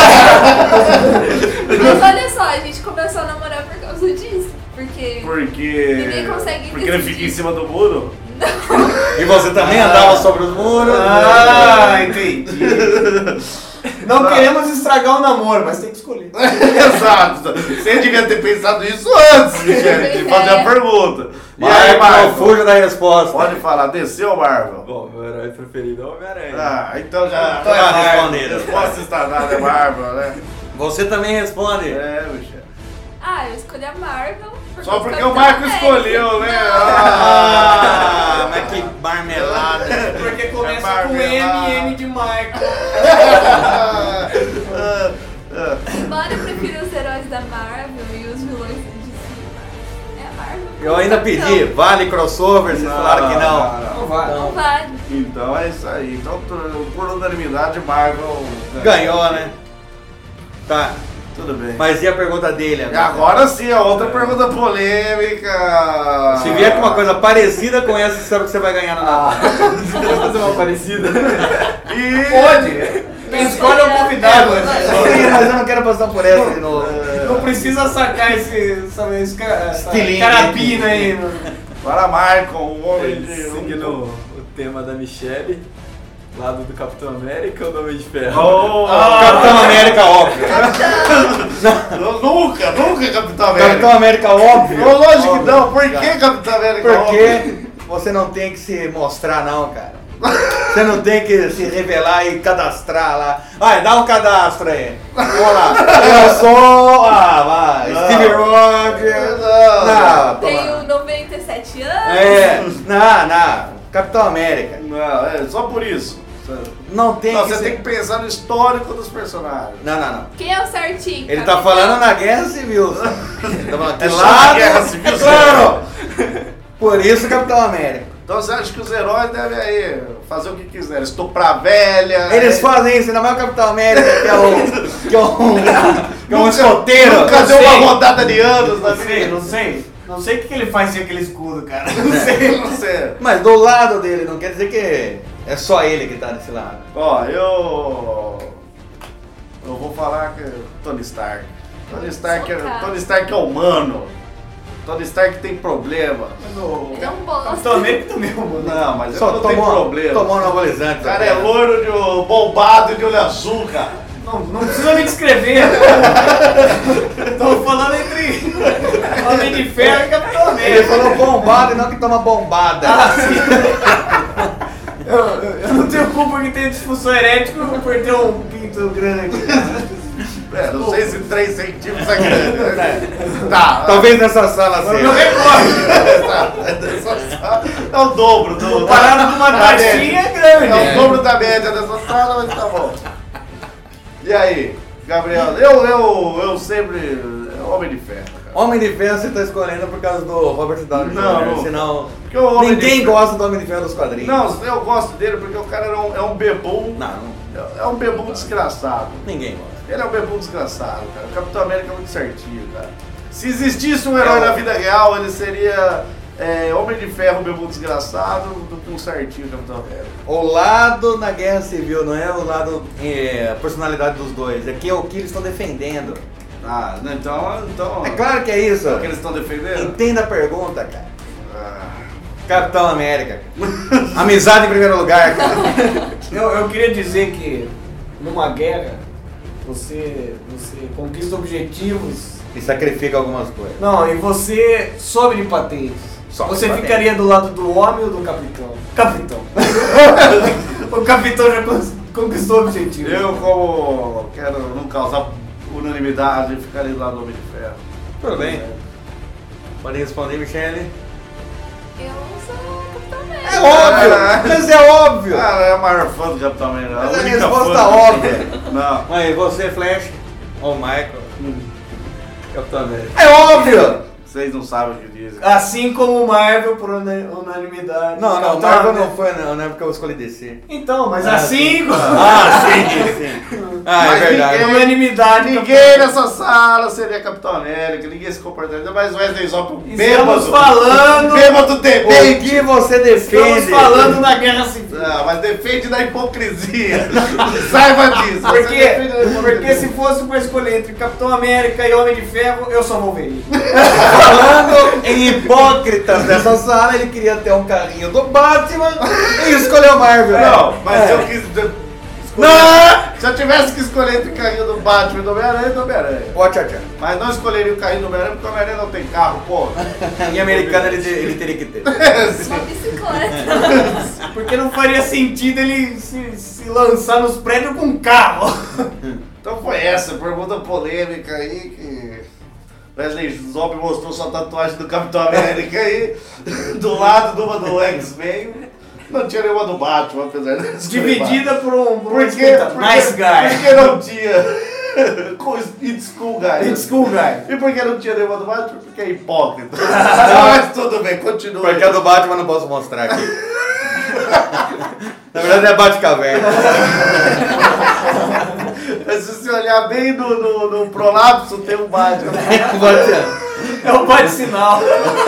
Mas olha só, a gente começou a namorar por causa disso. Porque Porque. Ninguém consegue Porque ele fica em cima do muro? E você também andava sobre os muros. Ah, entendi. Não queremos estragar o namoro, mas tem que escolher. Exato. Você devia ter pensado isso antes, gente, de fazer a pergunta. E aí, Marvel, não Marvel? fuja da resposta. Pode falar, desceu, Marvel? Bom, meu herói preferido é o Homem-Aranha. Ah, então já. Então é Já Marvel. respondido. Resposta está dada, é Marvel, né? Você também responde. É, Michel. Ah, eu escolhi a Marvel. Só porque eu o Marco também. escolheu, né? Não. Ah, mas que marmelada. Porque começa É com Marvel. M, M de Michael. Ah, ah, ah. Embora eu prefira os heróis da Marvel e os vilões de D C, é a Marvel. Eu ainda pedi, vale crossover, vocês falaram que não. Não vai. Não vale. Então é isso aí. Então, por unanimidade, Marvel Ganhou, né? Tá, Tudo bem. mas e a pergunta dele E agora sim, a outra pergunta polêmica. Se vier com uma coisa parecida com essa, você sabe que você vai ganhar no Natal. Vamos fazer uma parecida? E... Pode. Quem escolhe é o convidado. Sim, mas eu não quero passar por essa de novo. Não precisa sacar esse, sabe, esse ca- essa Estilingue. carapina aí. no- Para Michael, um homem de... Seguindo o tema da Michelle, lado do Capitão América ou do Homem de Ferro? Oh, Capitão América, óbvio. Eu nunca, nunca Capitão América. Capitão América, óbvio. Oh, lógico que não. Por que Capitão América? Porque você não tem que se mostrar, não, cara. Você não tem que se revelar e cadastrar lá. Vai, dá um cadastro aí. Vamos lá. Eu sou. Ah, vai. Não. Steve Rogers. Não. Não, Tenho toma. noventa e sete anos. É. Não, não. Capitão América. Não, é só por isso. Não tem Não, que você ser- tem que pensar no histórico dos personagens. Não, não, não. Quem é o certinho? Ele tá Capitão? falando na Guerra Civil. Ele tá falando É que só lá na Guerra Civil, é claro. Por isso Capitão América. Então você acha que os heróis devem aí fazer o que quiserem? Estuprar velha. Eles é- fazem isso, ainda mais o Capitão América, que é o. que é um. que é um escoteiro. Nunca Eu deu uma sei. rodada de anos na Não sei, vida. não sei. Não sei o que que ele faz sem aquele escudo, cara. Não sei, não sei. Mas do lado dele, não quer dizer que é só ele que tá desse lado. Ó, eu. Eu vou falar que Tony Stark. Tony Stark, é, Socar. Tony Stark é humano. Tony Stark tem problema. Mas o Ele é um bosta. Capitão América também é um bosta. Não, mas ele Só não tem tomou, problema. tomou um anabolizante. O cara é loiro, de bombado de olho azul, cara. Não, não precisa me descrever. Estamos falando entre Homem de Ferro e Capitão Ele América. falou bombado e não que toma bombada. Ah, sim. Eu, eu, eu não tenho culpa que tenha disfunção erétil por ter um pinto grande. É, não sei se três centímetros é grande. né? Tá. Talvez nessa sala Eu não seja. recordo. É o dobro do. Comparado com uma da taxinha média. é grande. É o dobro da média dessa sala, mas tá bom. E aí, Gabriel? Eu, eu, eu sempre. Homem de Ferro, cara. Homem de Ferro você tá escolhendo por causa do Robert Downey Não, júnior não. Senão Porque o Homem ninguém de Ferro- gosta do Homem de Ferro dos quadrinhos. Não, eu gosto dele porque o cara é um, é um bebum. Não, não. É um bebum desgraçado. Ninguém gosta. Ele é um bebum desgraçado, cara. O Capitão América é muito certinho, cara. Se existisse um herói na vida real, ele seria é, Homem de Ferro, bebum desgraçado, do que um certinho Capitão América. O lado na guerra civil não é o lado, é, a personalidade dos dois. É que é o que eles estão defendendo. Ah, então. então É claro que é isso. É o que eles estão defendendo? Entenda a pergunta, cara. Ah, Capitão América. Amizade em primeiro lugar, cara. Eu, eu queria dizer que numa guerra você, você conquista objetivos. E sacrifica algumas coisas. Não, e você sobe de patentes. Sobe você de patente. ficaria do lado do homem ou do capitão? Capitão. O capitão já cons- conquistou o objetivo. eu, como quero não causar unanimidade, ficaria do lado do Homem de Ferro. Tudo bem. Pode responder, Michele? Eu não sou Capitão América. É óbvio! Ah. Mas é óbvio! Cara, é o maior fã do Capitão América. Mas a única resposta fã. óbvia. Não. Mas você, Flash? Ou Michael? Capitão América. É óbvio! Vocês não sabem o que dizem. Assim como o Marvel por una- unanimidade. Não, não, Capitão Marvel América. não foi, não, não é porque eu escolhi descer. Então, mas Ah, assim como. Ah, sim, sim. Ah, é Mas verdade. ninguém- unanimidade. Ninguém nessa sala seria Capitão América, ninguém se comportaria, mas o Wesley Zop, um bêbado. Estamos falando. Bêbado O demente. que você Estamos defende? falando na guerra civil. Ah, mas defende da hipocrisia. Saiba disso. Você Porque, defende da hipocrisia. porque se fosse pra escolher entre Capitão América e Homem de Ferro, eu sou Wolverine. Falando em hipócritas dessa sala, ele queria ter um carrinho do Batman e escolheu Marvel. Não, mas É. eu quis. escolher- Não! Se eu tivesse que escolher entre o carrinho do Batman e do Homem-Aranha, do Homem-Aranha. Ó, tchau, tchau. Mas não escolheria o carrinho do Homem-Aranha porque o Homem-Aranha não tem carro, pô. Em americano ele, ele teria que ter. Uma bicicleta. Porque não faria sentido ele se, se lançar nos prédios com um carro. Então foi essa pergunta polêmica aí que Wesley Zop mostrou sua tatuagem do Capitão América aí, do lado de uma do X-Men. Não tinha nenhuma do Batman, apesar de Dividida por um, por um Por que, escrita, por nice que- guy. por que não tinha com It's Cool Guy? It's cool guy. E por que não tinha nenhuma do Batman? Porque é hipócrita. Mas tudo bem, continua. Porque a do Batman eu não posso mostrar aqui. Na verdade é Batcaverna. Mas se você olhar bem no, no, no prolapso, tem um Batman. É o bate-sinal.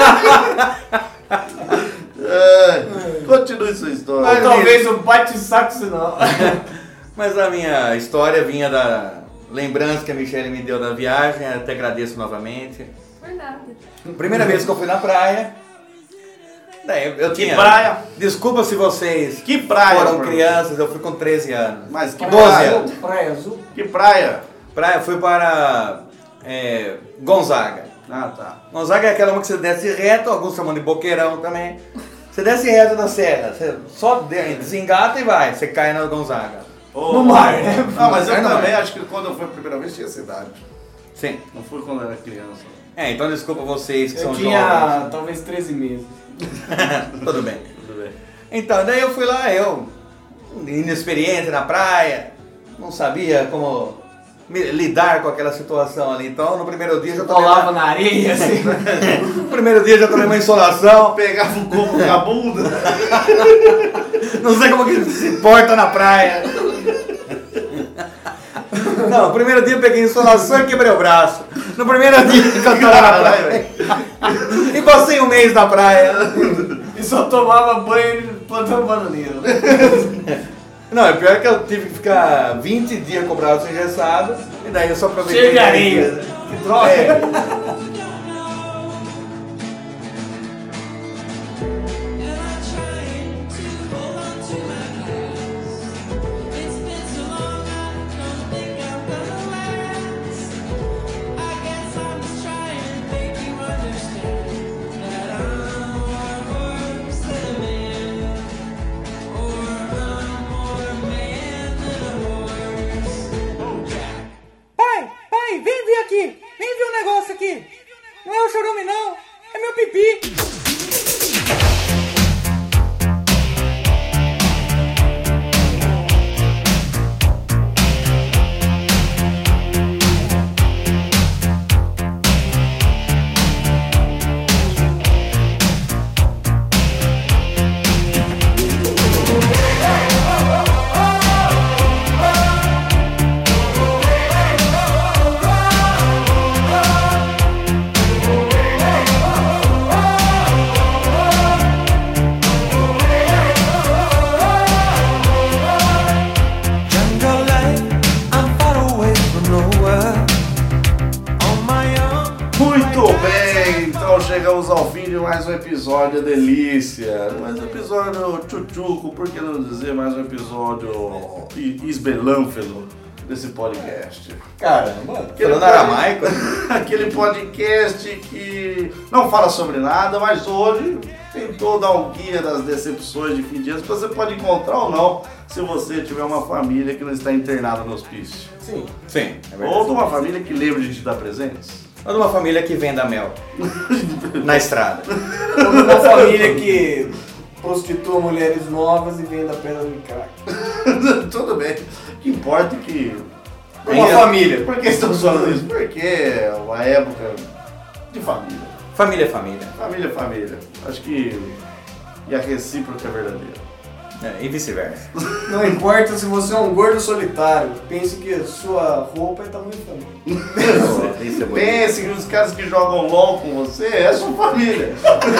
É, continue sua história. Ou talvez o bate-saco sinal. Mas a minha história vinha da lembrança que a Michelle me deu da viagem, até agradeço novamente. Por nada. Primeira vez que eu fui na praia. Daí eu Que tinha. praia? Desculpa se vocês Que praia? foram Bruno? crianças, eu fui com treze anos. Mas que doze praia? anos. Praia Azul. Que praia? Praia, fui para é, Gonzaga. Ah, tá. Gonzaga é aquela uma que você desce reto, alguns chamam de boqueirão também. Você desce reto da serra, você só de- desengata e vai, você cai na Gonzaga. Ô, No mar, né? Não, mas eu No mar. também acho que quando eu fui a primeira vez tinha cidade. Sim. Não fui quando eu era criança. É, então desculpa vocês que Eu são tinha jovens. talvez treze meses. Tudo bem. Tudo bem. Então, daí eu fui lá, eu, inexperiente na praia, não sabia como me- lidar com aquela situação ali. Então, no primeiro dia eu já tomei Rolava uma... na areia, assim. No primeiro dia eu já tomei uma insolação. Pegava o coco com a bunda. Não sei como que se porta na praia. Não, no primeiro dia eu peguei insolação e quebrei o braço. No primeiro dia que eu tava na Caralho, praia. E passei um mês na praia. E só tomava banho plantando bananeira. Não, é pior que eu tive que ficar vinte dias com o braço engessado. E daí eu só aproveitei. Cheio de areia. Que droga. É. chegamos ao fim de mais um episódio delícia. Mais um episódio tchutchuco, por que não dizer mais um episódio esbelânfero desse podcast. Caramba, falando pod... aramaico. Aquele podcast que não fala sobre nada, mas hoje tentou dar um guia das decepções de fim de ano que você pode encontrar ou não se você tiver uma família que não está internada no hospício. Sim. Sim. É ou de uma família que lembra de te dar presentes. Ou de uma família que venda mel na estrada. Ou de uma família que prostitua mulheres novas e vende a pedra de crack. Tudo bem. O que importa é que... Uma Ainda... família. Por que estamos falando isso? Porque é uma época de família. Família é família. Família é família. Acho que... E a recíproca é verdadeira. É, e vice-versa. Não importa se você é um gordo solitário, pense que sua roupa é tamanho família. Isso é bonito. Pense que os caras que jogam LOL com você é sua família.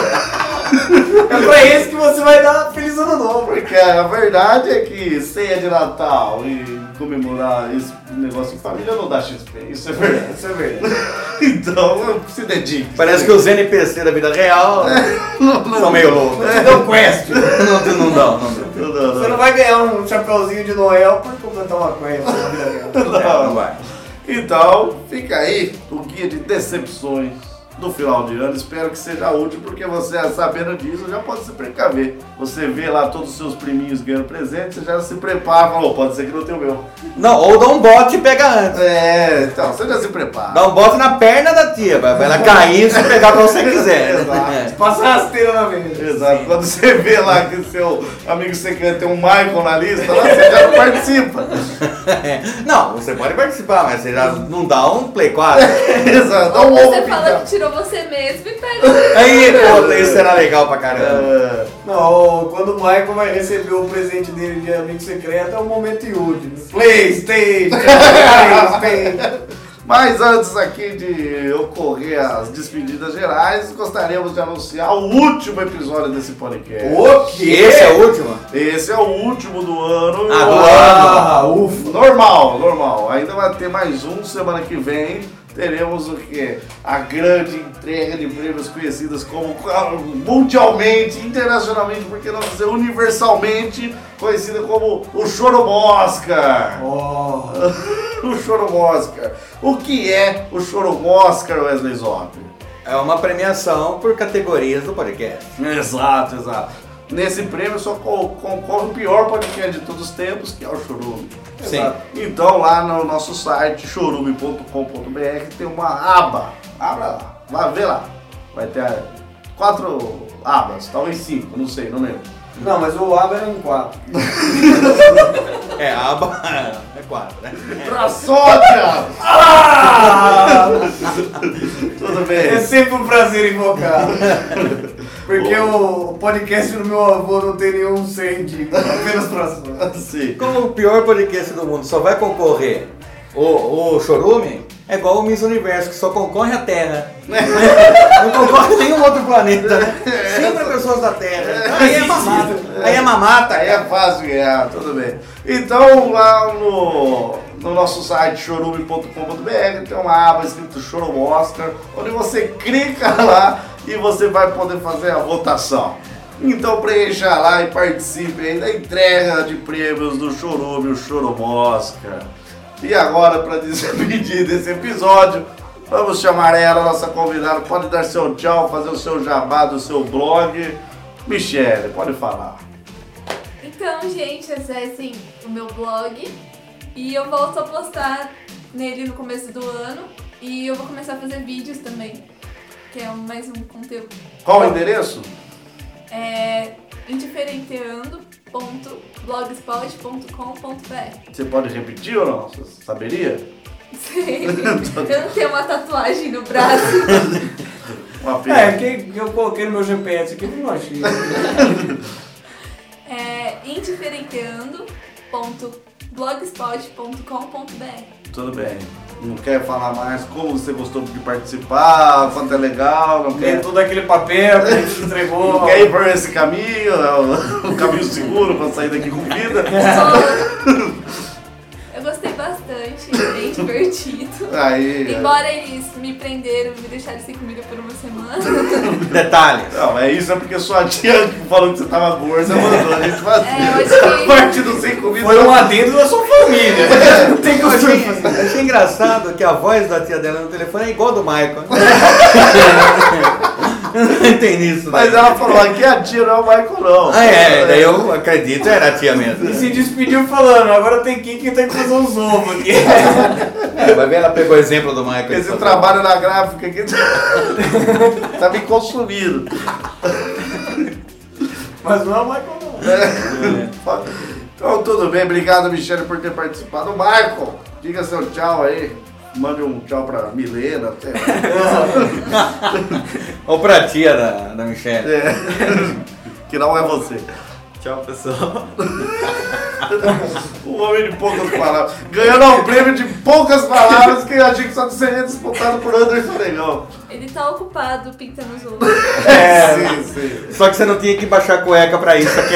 É pra esse que você vai dar feliz ano novo. Porque a verdade é que ceia de Natal e comemorar esse negócio em família não dá X P. Isso é verdade. Isso é verdade. Então, se dedique. Parece que os N P C da vida real não, não, são meio loucos. Não te dão quest. Não, não dão, não dão. Não, não, Você não vai ganhar um chapeuzinho de Noel por completar uma quest na vida real. Não. Não vai. Então, fica aí o guia de decepções do final de ano. Espero que seja útil, porque você, sabendo disso, já pode se precaver. Você vê lá todos os seus priminhos ganhando presente, você já se prepara, falou, pode ser que não tenha o meu. Não, ou dá um bote e pega antes. É, então, você já se prepara. Dá um bote na perna da tia, vai ela cair e você pegar quando você quiser. Exato. Passa rasteira na mesa. Exato. Quando você vê lá que seu amigo secreto tem um Michael na lista, lá você já não participa. Não, você pode participar, mas você já não dá um Play quatro. Exato. Dá Ou um você ovo fala pintado. que tirou você mesmo e pega. Aí, pô, isso será legal pra caramba. É. Não, quando o Michael vai receber o presente dele de amigo secreto, é o momento Yudi. PlayStation! PlayStation! Mas antes aqui de ocorrer as despedidas gerais, gostaríamos de anunciar o último episódio desse podcast. O quê? Esse é o último? Esse é o último do ano. Ah, do Ah, ufa! Normal, normal. Ainda vai ter mais um semana que vem. Teremos o quê? A grande entrega de prêmios conhecidas como mundialmente, internacionalmente, por que não dizer universalmente, conhecida como o Choromoscar. Oh. O Choromoscar. O que é o Choromoscar, Wesley Zop? É uma premiação por categorias do podcast. Exato, exato. Nesse prêmio só concorre o pior podcast de todos os tempos, que é o Chorume. Sim. Exato. Então lá no nosso site chorume ponto com ponto b r tem uma aba. Abra lá, vai ver lá. Vai ter quatro abas, talvez cinco, não sei, não lembro. Não, mas o aba era em quatro. É, a aba é quatro, né? Pra sódia! Ah! Tudo É bem. sempre um prazer invocar. Porque o podcast do meu avô não tem nenhum sentido, apenas pra sódia. Sim. Como o pior podcast do mundo só vai concorrer o, o Chorume, é igual o Miss Universo, que só concorre a Terra. Não concorre nenhum outro planeta, né? Sempre pessoas da Terra. Aí é mamata. Aí é mamata. Aí é fácil ganhar, tudo bem. Então lá no, no nosso site chorume ponto com ponto b r tem uma aba escrito Choromoscar, onde você clica lá e você vai poder fazer a votação. Então preencha lá e participe aí da entrega de prêmios do Chorume, o Choromoscar. E agora, para despedir desse episódio, vamos chamar ela, nossa convidada. Pode dar seu tchau, fazer o seu jabá do seu blog. Michele, pode falar. Então, gente, acessem o meu blog e eu volto a postar nele no começo do ano. E eu vou começar a fazer vídeos também, que é mais um conteúdo. Qual o endereço? É indiferenteando ponto blogspot ponto com ponto b r. Você pode repetir ou não? Você saberia? Sei. Eu não tenho uma tatuagem no braço. Uma pena. É, que eu coloquei no meu G P S aqui e não achei. É indiferenteando ponto blogspot ponto com ponto b r. Tudo bem. Não quer falar mais como você gostou de participar, quanto é legal, não Tem quer, todo aquele papel que a gente entregou. não quer ir por esse caminho, é o, o caminho seguro para sair daqui com vida. Eu gostei bastante. bastante, bem divertido. Aí, Embora eles me prenderam, me deixaram sem comida por uma semana. Detalhes. Não, é isso é porque sua tia falou que você tava gorda, mandou a gente fazer. É, eu acho que- A parte do sem comida. Foi um adendo da sua família. Não tem Eu costume achei, fazer. achei engraçado que a voz da tia dela no telefone é igual a do Michael. Não tem nisso, né? Mas ela falou, aqui a tia não é o Michael, não. Ah, é, daí eu acredito, era a tia mesmo. E se despediu falando, agora tem que que tem que fazer uns ovos aqui. É, vai ver, ela pegou o exemplo do Michael. Esse trabalho na gráfica aqui tá me consumindo. Mas não é o Michael, não. Então, tudo bem. Obrigado, Michele, por ter participado. Michael, diga seu tchau aí. Mande um tchau pra Milena. Até. Ou pra tia da, da Michelle. É. Que não é você. Tchau, pessoal. Um homem de poucas palavras. Ganhando um prêmio de poucas palavras que a gente só seria disputado por Anderson Negão. Ele tá ocupado pintando os ovos. É, sim, sim. Só que você não tinha que baixar a cueca pra isso aqui,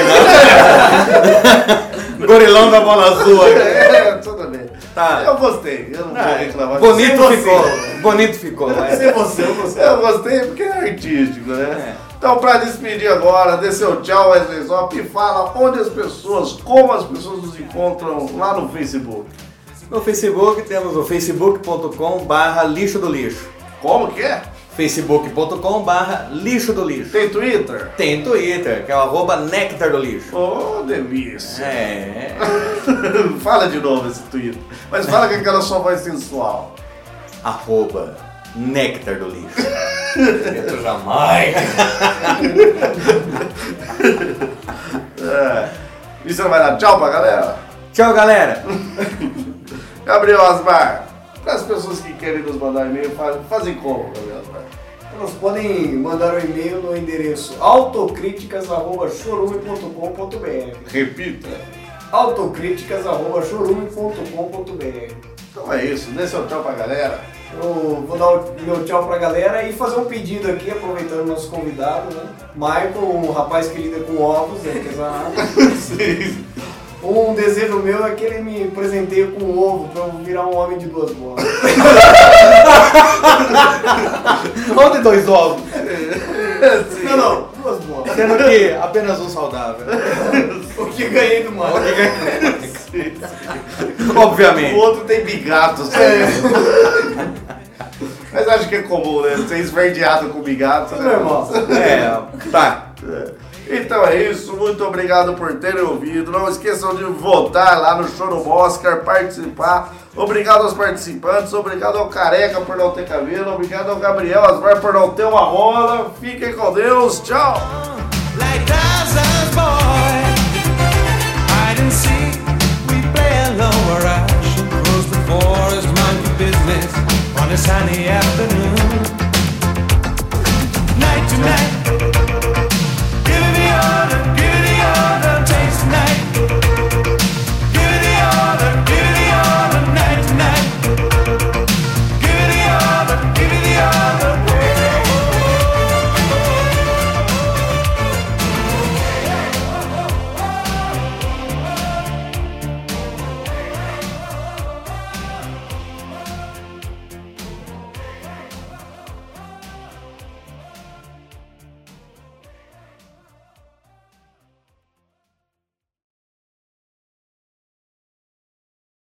não. Gorilão da bola azul. É, tudo bem. Tá. Eu gostei. Eu não vou Ah, reclamar. bonito Sem ficou. você. Bonito ficou. Mas... Sem você, eu gostei. Eu gostei porque é artístico, né? É. Então, pra despedir agora, dê seu tchau, Wesley Zop, e fala onde as pessoas, como as pessoas nos encontram lá no Facebook. No Facebook temos o facebook ponto com barra lixo do lixo. Como que é? facebook ponto com barra lixo do lixo. Tem Twitter? Tem Twitter, que é o arroba néctar do lixo. Oh, delícia. É. Fala de novo esse Twitter. Mas fala com aquela sua voz sensual. Arroba néctar do lixo. Eu jamais. É. E você não vai dar tchau pra galera? Tchau, galera. Gabriel Asmar, para as pessoas que querem nos mandar e-mail, faz- fazem como, Gabriel Asmar? Elas podem mandar um e-mail no endereço autocríticas arroba chorume ponto com ponto br. Repita. autocríticas arroba chorume ponto com ponto br. Então é isso, dê seu tchau pra galera. Eu vou dar o meu tchau pra galera e fazer um pedido aqui, aproveitando o nosso convidado, né? Michael, um rapaz que lida com ovos, é artesanato. Sim. Um desejo meu é que ele me presenteie com um ovo pra eu virar um homem de duas bolas. Onde dois ovos? Não, não, duas bolas. Sendo que apenas um saudável. O que ganhei do Michael. O Obviamente. outro tem bigatos. É. Mas acho que é comum, né? Ser esverdeado com bigatos. É normal. É, tá. Então é isso, muito obrigado por terem ouvido. Não esqueçam de votar lá no Show do Oscar, participar. Obrigado aos participantes, obrigado ao Careca por não ter cabelo, obrigado ao Gabriel Asmar por não ter uma rola. Fiquem com Deus, tchau! Like Tarzan's boy, hide and seek, we play alone where I should close the forest, monkey business on a sunny afternoon.